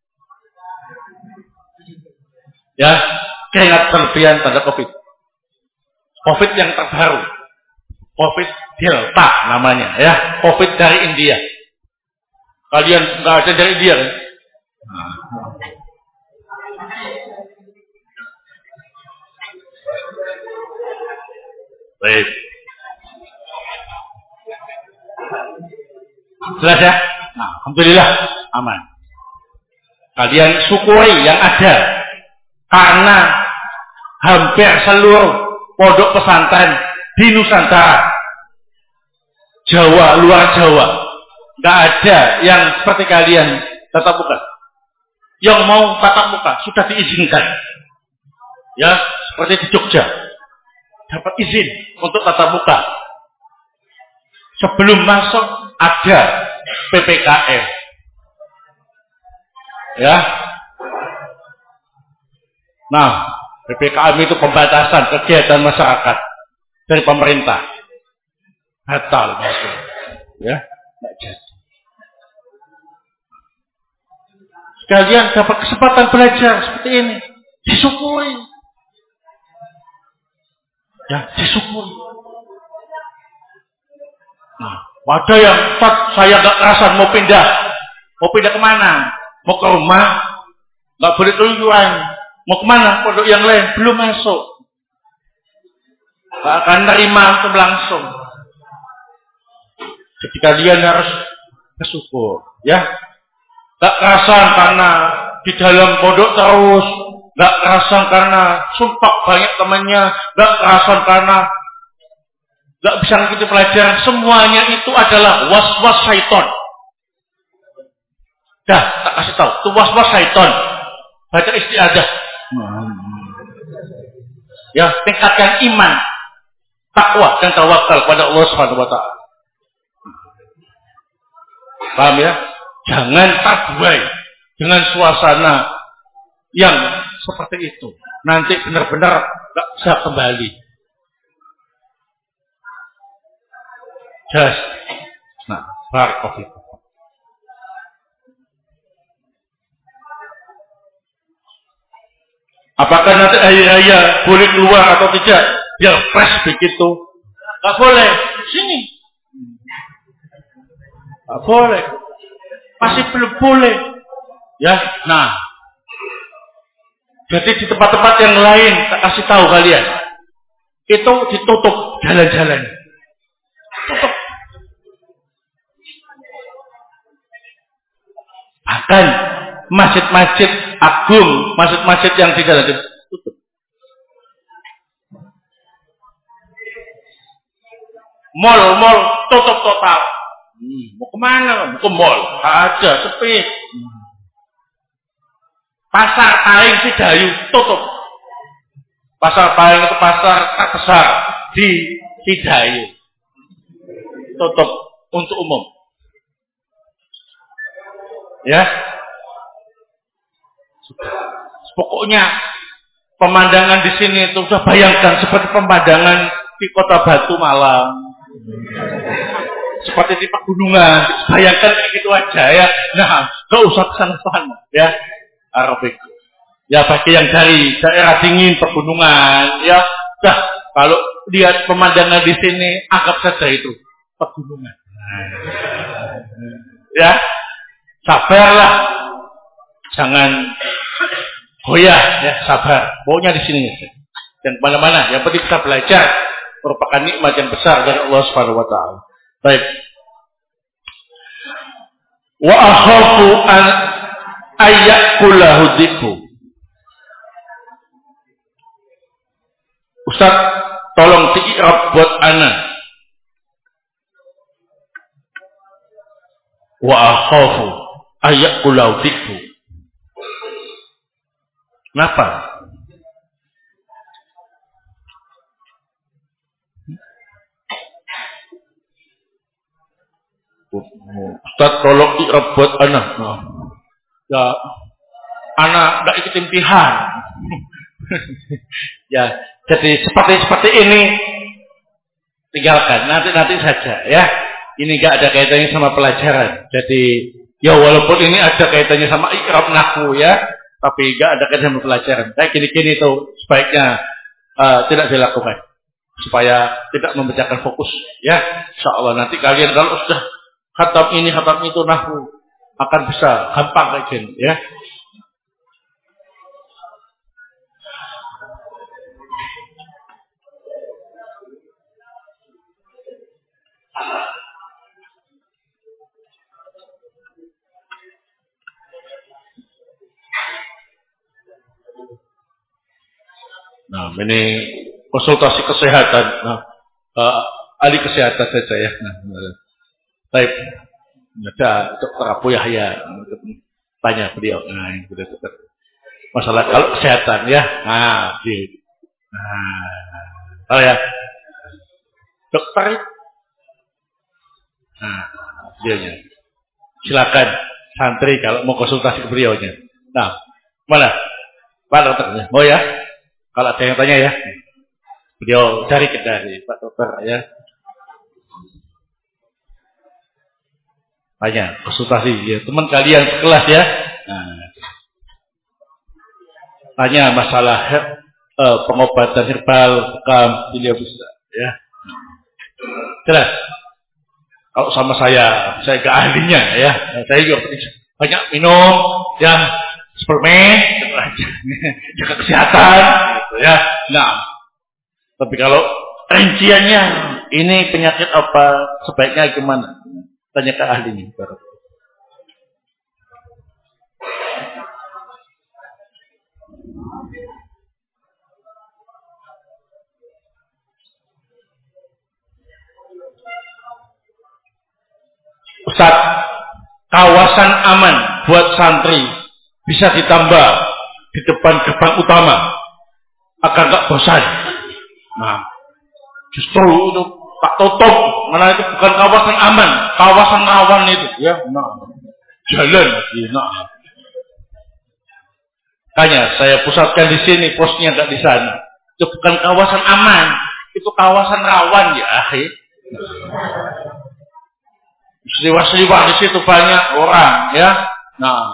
Ya, keringat berlebihan tanda COVID. COVID yang terbaru, COVID Delta namanya, ya. COVID dari India. Kalian nggak ada dari dia kan? Baik. Jelas ya? Nah, alhamdulillah aman. Kalian syukuri yang ada, karena hampir seluruh pondok pesantren di Nusantara, Jawa, luar Jawa, nggak ada yang seperti kalian tatap muka. Yang mau tatap muka sudah diizinkan, ya, seperti di Jogja dapat izin untuk tatap muka. Sebelum masuk ada PPKM, ya. Nah, PPKM itu pembatasan kegiatan masyarakat dari pemerintah, batal masuk, ya. Nggak jadi. Sekalian dapat kesempatan belajar seperti ini, disyukuri, ya, disyukuri. Nah, ada yang saya nggak kerasan mau pindah kemana? Mau ke rumah, nggak boleh keluyuran. Mau kemana? Pondok yang lain belum masuk, nggak akan nerima untuk langsung. Jadi kalian harus bersyukur, ya. Gak kerasan karena di dalam pondok terus, gak kerasan karena sumpah banyak temannya, gak kerasan karena gak bisa ngikuti pelajaran. Semuanya itu adalah was-was syaitan. Dah, tak kasih tahu, itu was-was syaitan. Baca istiadah. Ya, tingkatkan iman, takwa dan tawakal pada Allah Subhanahu wa taala. Paham ya? Jangan terbuai dengan suasana yang seperti itu. Nanti benar-benar gak bisa kembali. Just. Nah, barakallahu. Apakah nanti hari raya boleh keluar atau tidak? Biar fresh begitu. Gak boleh. Sini. Gak boleh. Masih belum boleh. Ya, nah. Jadi di tempat-tempat yang lain, tak kasih tahu kalian. Itu ditutup jalan-jalan. Tutup. Bahkan masjid-masjid agung, masjid-masjid yang di jalan tutup. Mall tutup total. Mau kemana? Mau ke mall? Ada, sepi. Pasar Paing Sidayu tutup. Pasar Paing itu pasar terbesar di Sidayu. Tutup untuk umum. Ya. Pokoknya pemandangan di sini itu sudah bayangkan seperti pemandangan di Kota Batu Malang. Seperti di pegunungan, bayangkan kayak gitu aja ya. Nah, gak usah kesana-sana ya. Arabik. Ya bagi yang dari daerah dingin pegunungan, ya. Dah kalau lihat pemandangan di sini, anggap saja itu pegunungan. Ya, sabarlah, jangan goyah, ya sabar. Pokoknya di sini dan mana-mana. Yang penting kita belajar merupakan nikmat yang besar dari Allah Subhanahu Wa Taala. Baik. Wa akhafu an ayyakulahu dzikru. Ustaz, tolong di'rab buat ana. Wa akhafu ayyakulahu dzikru. Kenapa? Ustaz tolong i'rab buat anak. Ya, anak tidak ikut imtihan. Ya, jadi seperti ini tinggalkan. Nanti saja ya. Ini enggak ada kaitannya sama pelajaran. Jadi ya walaupun ini ada kaitannya sama i'rab nahwu ya, tapi enggak ada kaitannya sama pelajaran. Kayak gini-gini itu sebaiknya tidak dilakukan supaya tidak memecahkan fokus ya. Insyaallah nanti kalian kalau sudah khatam ini, khatam itu nahwu akan bisa gampang kayak gini ya. Nah, ini konsultasi kesehatan. Nah, ahli kesehatan saja ya. Nah, baik, ada Dr. Abu Yahya tanya beliau. Nah, ini sudah dokter. Masalah kalau kesehatan ya. Nah, kalau ya dokter. Nah, beliaunya. Silakan santri kalau mau konsultasi ke beliaunya. Nah, mana? Pak dokternya. Oh ya. Kalau ada yang tanya ya. Beliau cari kendali Pak dokter ya. Tanya, konsultasi ya, teman kalian sekelas ya. Nah, tanya masalah pengobatan herbal, bekam, beliau bisa ya. Jelas. Kalau sama saya gak ahlinya ya. Saya juga banyak minum ya, suplemen, jaga kesehatan gitu ya. Nah, tapi kalau rinciannya ini penyakit apa, sebaiknya gimana? Tanya ke ahlinya. Ustaz, kawasan aman buat santri bisa ditambah di depan gerbang utama agar gak bosan. Nah, justru itu tak tutup, mana itu bukan kawasan aman, kawasan rawan itu ya. Nah, jalan lagi. Nah, tanya, saya pusatkan di sini, posnya gak di sana. Itu bukan kawasan aman, itu kawasan rawan ya, akhi. Seliwah-seliwah di situ banyak orang ya. Nah,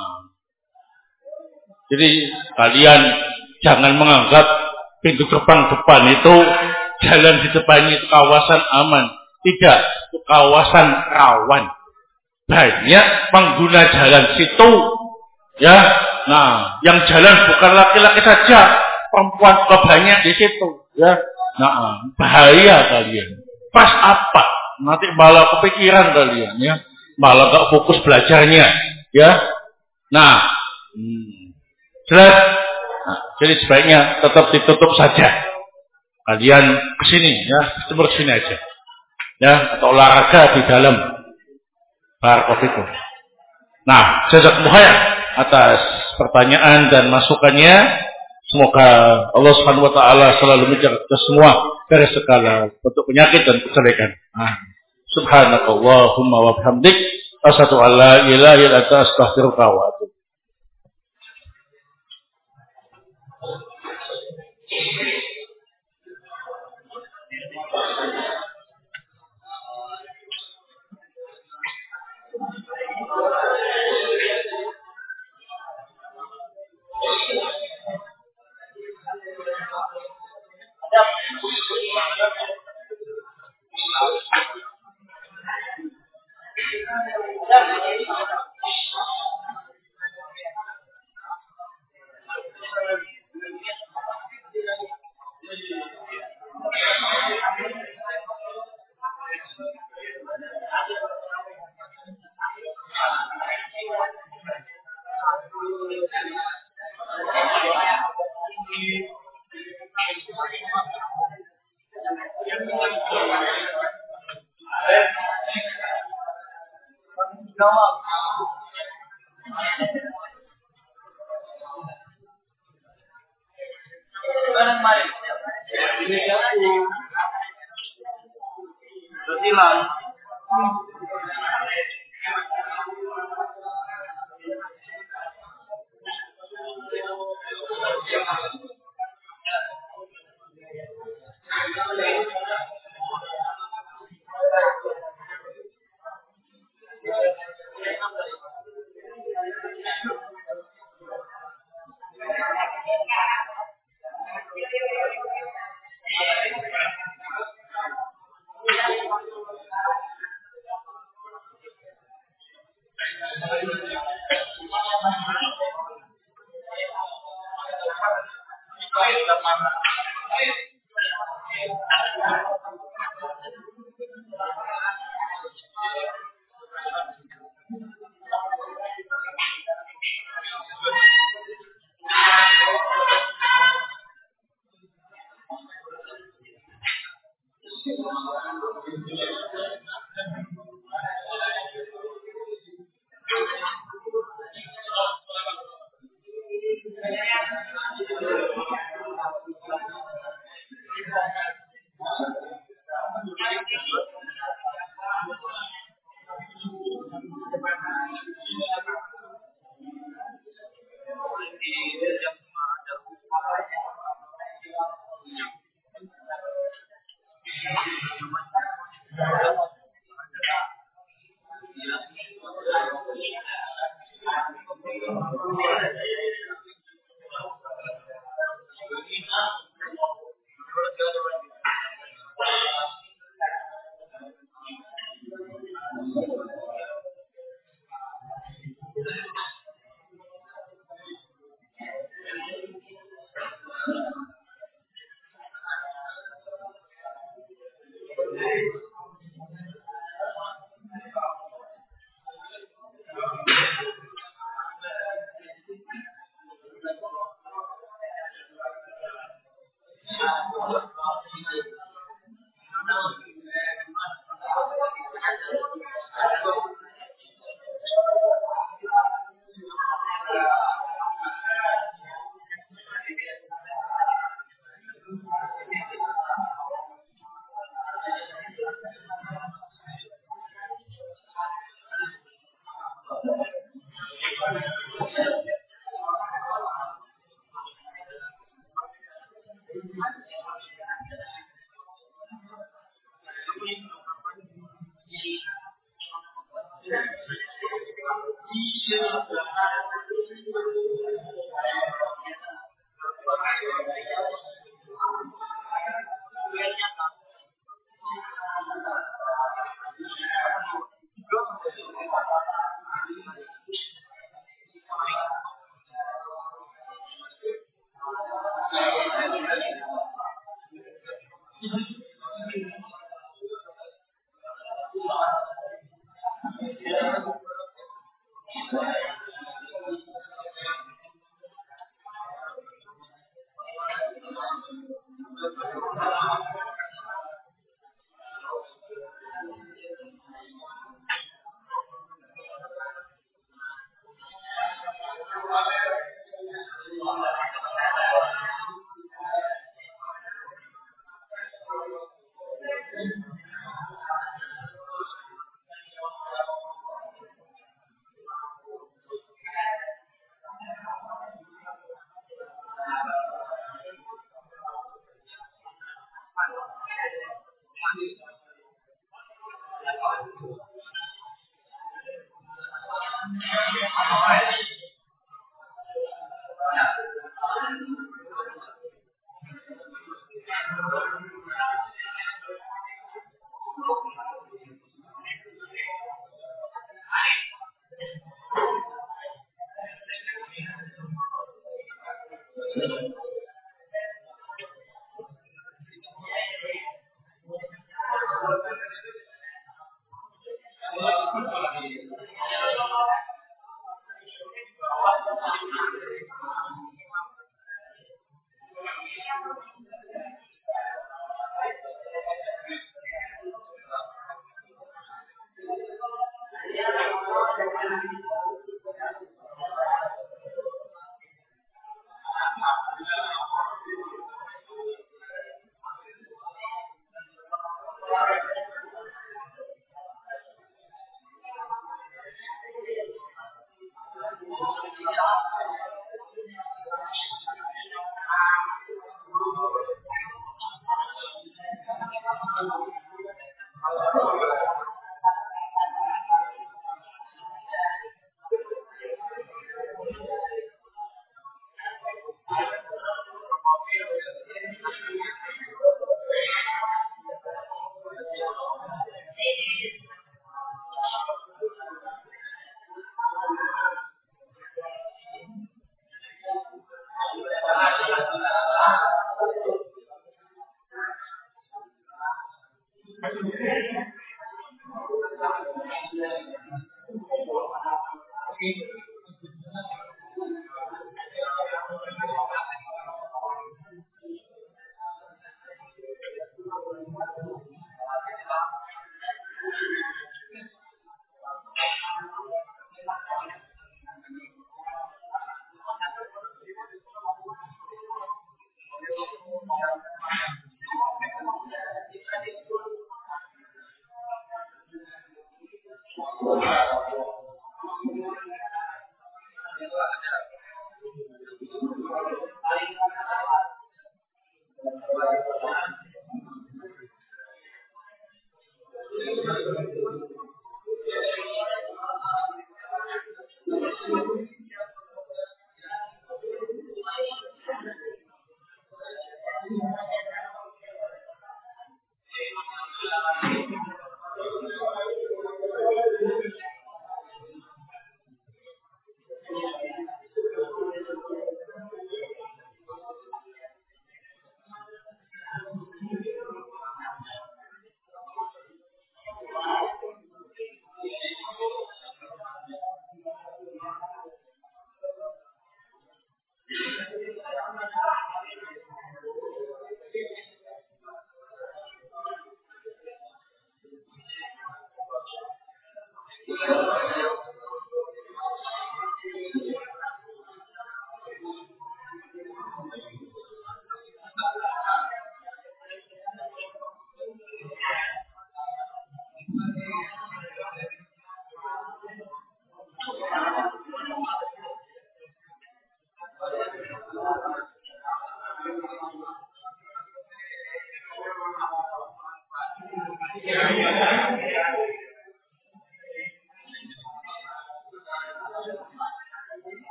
jadi kalian jangan menganggap pintu gerbang depan itu, jalan di depannya itu kawasan aman. Tidak, itu kawasan rawan. Banyak pengguna jalan situ ya. Nah, yang jalan bukan laki-laki saja, perempuan juga banyak di situ ya. Nah, bahaya kalian. Pas apa? Nanti malah kepikiran kalian ya, malah gak fokus belajarnya ya. Nah, jelas. Nah, jadi sebaiknya tetap ditutup saja. Kalian kesini ya, cuma kesini aja ya, atau olahraga di dalam. Barakallahu. Nah, jazakumullah khair atas pertanyaan dan masukannya. Semoga Allah Subhanahu wa taala selalu menjaga kita semua dari segala bentuk penyakit dan kejelekan. Subhanakallahumma wa bihamdik asyhadu an la ilaha illa anta astaghfiruka wa atubu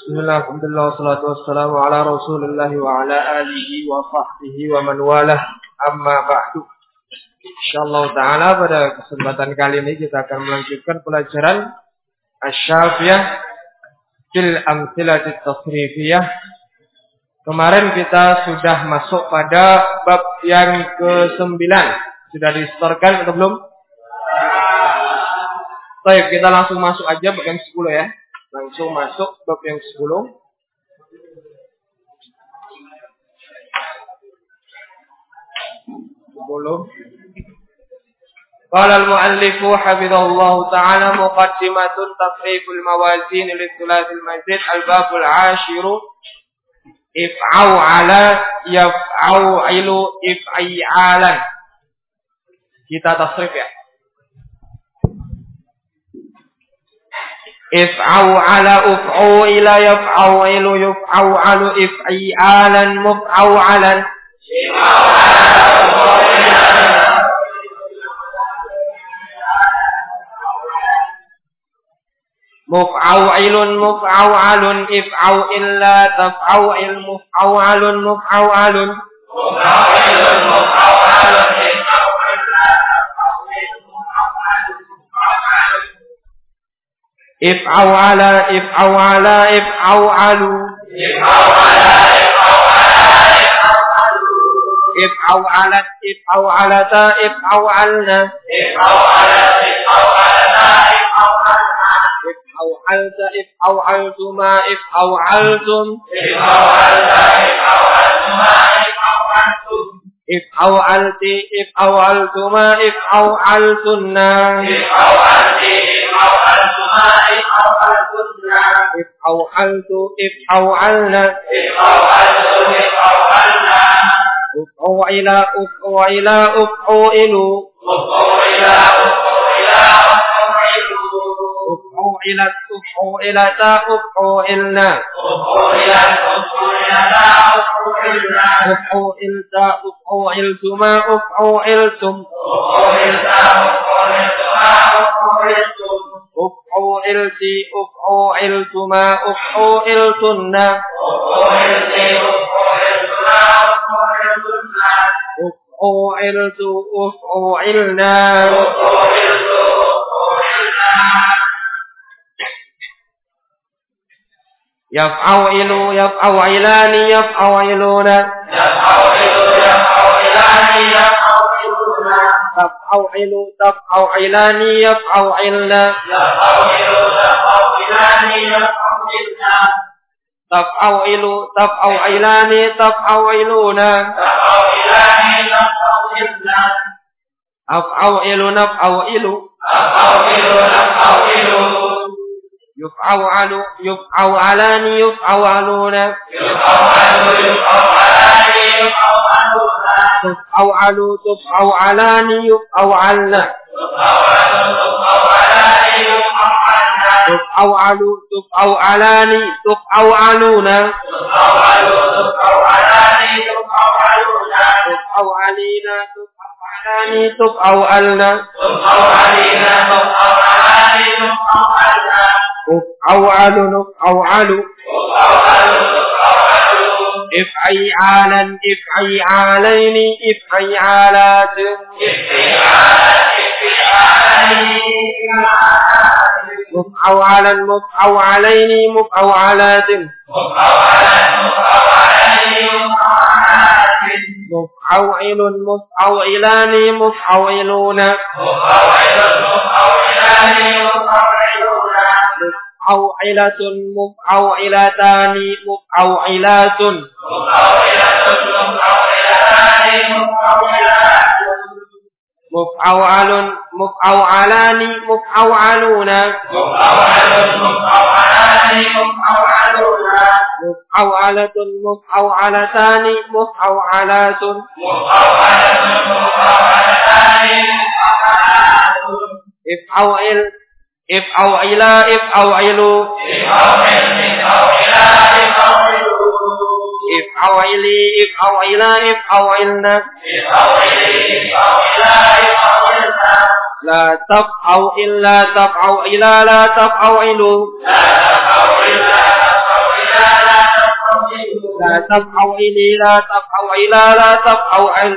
Bismillah, alhamdulillah, wassalatu wassalamu ala rasulillah wa ala alihi wa sahbihi wa man walah, amma ba'du. InsyaAllah ta'ala pada kesempatan kali ini kita akan melanjutkan pelajaran Asy-Syafiyah fil amtsilatit tasrifiyah. Kemarin kita sudah masuk pada bab yang ke-9. Sudah disetorkan atau belum? Baik, kita langsung masuk aja bab yang 10 ya. Langsung masuk bab yang 10. Qala al-mu'allifu hafizahullahu ta'ala muqaddimatun tasriful mawazin li thulathil mazid al-babul 'ashiru if'au 'ala yaf'au 'ilu if'i'alan. Kita tasrif ya. If'au 'ala uf'u ila yaf'au 'ilu yuf'au 'alu if'i'alan muf'au 'alan. Muf'aw'ilun muf'aw'alun if'au illa taf'aw'il muf'aw'alun muf'aw'alun muf'aw'ilun muf'aw'alun if'au illa taf'aw'il muf'aw'alun muf'aw'alun if'au 'ala if'au 'ala if'au 'alu if'au 'ala if'au 'ala if'au 'alat if'au 'alata if'au 'alna if'au 'alat if'au 'alata if'au 'alna if'aw'alta if'aw'altuma if'aw'altum if'aw'alta if'aw'altuma if'aw'altum if'aw'alti if'aw'altuma if'aw'altunna if'aw'alti if'aw'altuma if'aw'altunna if'aw'altu if'aw'alna if'aw'altu if'aw'alna uf'u'ila uf'u'ila uf'u'ilu uf'u'ila uf'u'ila uf'u'ilat uf'u'ilata uf'u'ilna uf'u'ilat uf'u'ilata uf'u'ilna uf'u'ilta uf'u'iltuma uf'u'iltum uf'u'ilta uf'u'iltuma uf'u'iltum uf'u'ilti uf'u'iltuma uf'u'iltunna uf'u'ilti uf'u'iltuma uf'u'iltunna uf'u'iltu uf'u'ilna uf'u'iltu uf'u'ilna yaf'au'ilu yaf'au'ilani yaf'au'iluna yaf'au'ilu yaf'au'ilani yaf'au'iluna taf'au'ilu taf'au'ilani yaf'au'ilna yaf'au'ilu taf'au'ilani yaf'au'ilna taf'au'ilu taf'au'ilani taf'au'iluna taf'au'ilani taf'au'ilna af'au'ilu naf'au'ilu af'au'ilu naf'au'ilu yuf'aw'alu yuf'aw'alani yuf'aw'aluna yuf'aw'alu yuf'aw'alani yuf'aw'aluna tuf'aw'alu tuf'aw'alani yuf'aw'alna tuf'aw'alu tuf'aw'alani yuf'aw'alna tuf'aw'alu tuf'aw'alani tuf'aw'aluna tuf'aw'alu tuf'aw'alani tuf'aw'aluna tuf'aw'alina tuf'aw'alani tuf'aw'alna tuf'aw'alina tuf'aw'alani tuf'aw'alna uf'aw'alu nuf'aw'alu uf'aw'alu nuf'aw'alu if'i'alan if'i'alaini if'i'alatin if'i'alan if'i'alaini muf'aw'alan muf'aw'alaini muf'aw'alatin muf'aw'alan muf'aw'alaini muf'aw'alatin muf'aw'ilun muf'aw'ilani muf'aw'iluna muf'aw'ilun muf'aw'ilani muf'aw'iluna muf'aw'ilatun muf'aw'ilatani muf'aw'ilatun muf'aw'ilatun muf'aw'ilatani muf'aw'ilatun muf'aw'alun muf'aw'alani muf'aw'aluna muf'aw'alun muf'aw'alani muf'aw'aluna muf'aw'alatun muf'aw'alatani muf'aw'alatun muf'aw'alatun muf'aw'alatani muf'aw'alatun if'aw'il if'aw'ila if'aw'ilu if'aw'il if'aw'ila if'aw'ilu if'aw'ili if'aw'ila if'aw'ilna if'aw'ili if'aw'ila if'aw'ilna la taf'aw illa taf'aw ila la taf'aw ilu la taf'aw illa taf'aw La taf'au ini, la taf'au ila, la taf'au il.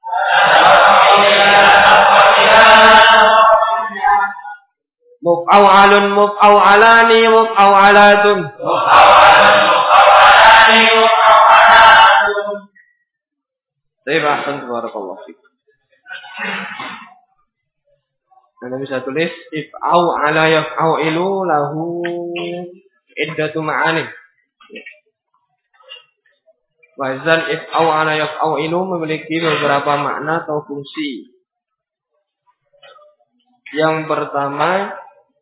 Muf'aw'alun, muf'aw'alani, muf'aw'alatun. Terima kasih barakallahu fiik. Anda bisa tulis if'au ala yaf'au ilu lahu iddatu ma'ani. Wazan if'au ala yaf'au ilu memiliki beberapa makna atau fungsi. Yang pertama,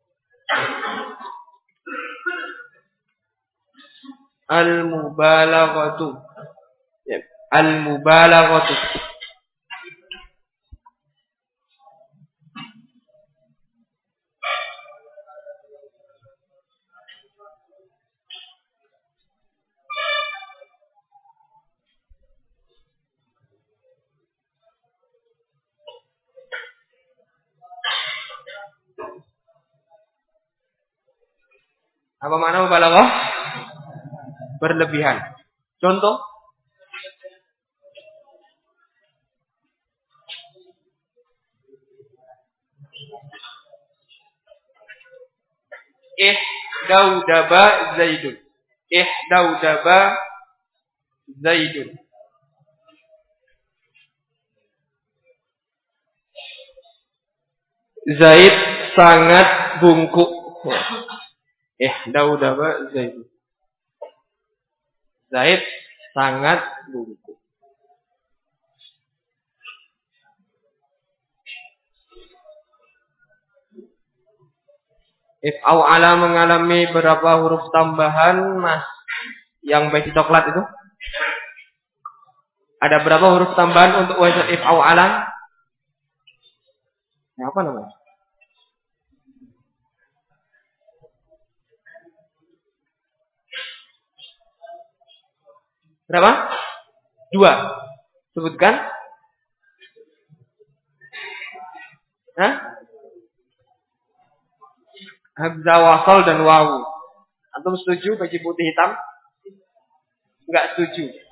al-mubalaghatu. Ya, al-mubalaghatu. Apa makna mubalaghah? Berlebihan. Contoh? Ihdaudaba Zaidun. Ihdaudaba Zaidun. Zaid sangat bungkuk. Ihdaudaba Zaidun. Zaid sangat bungkuk. If'au ala mengalami berapa huruf tambahan, Mas? Yang baju coklat itu? Ada berapa huruf tambahan untuk wazan if'au ala? Ya, apa namanya? Berapa? 2. Sebutkan. Hah? Hamzah, wasal dan wawu. Antum setuju baju putih hitam? Enggak setuju.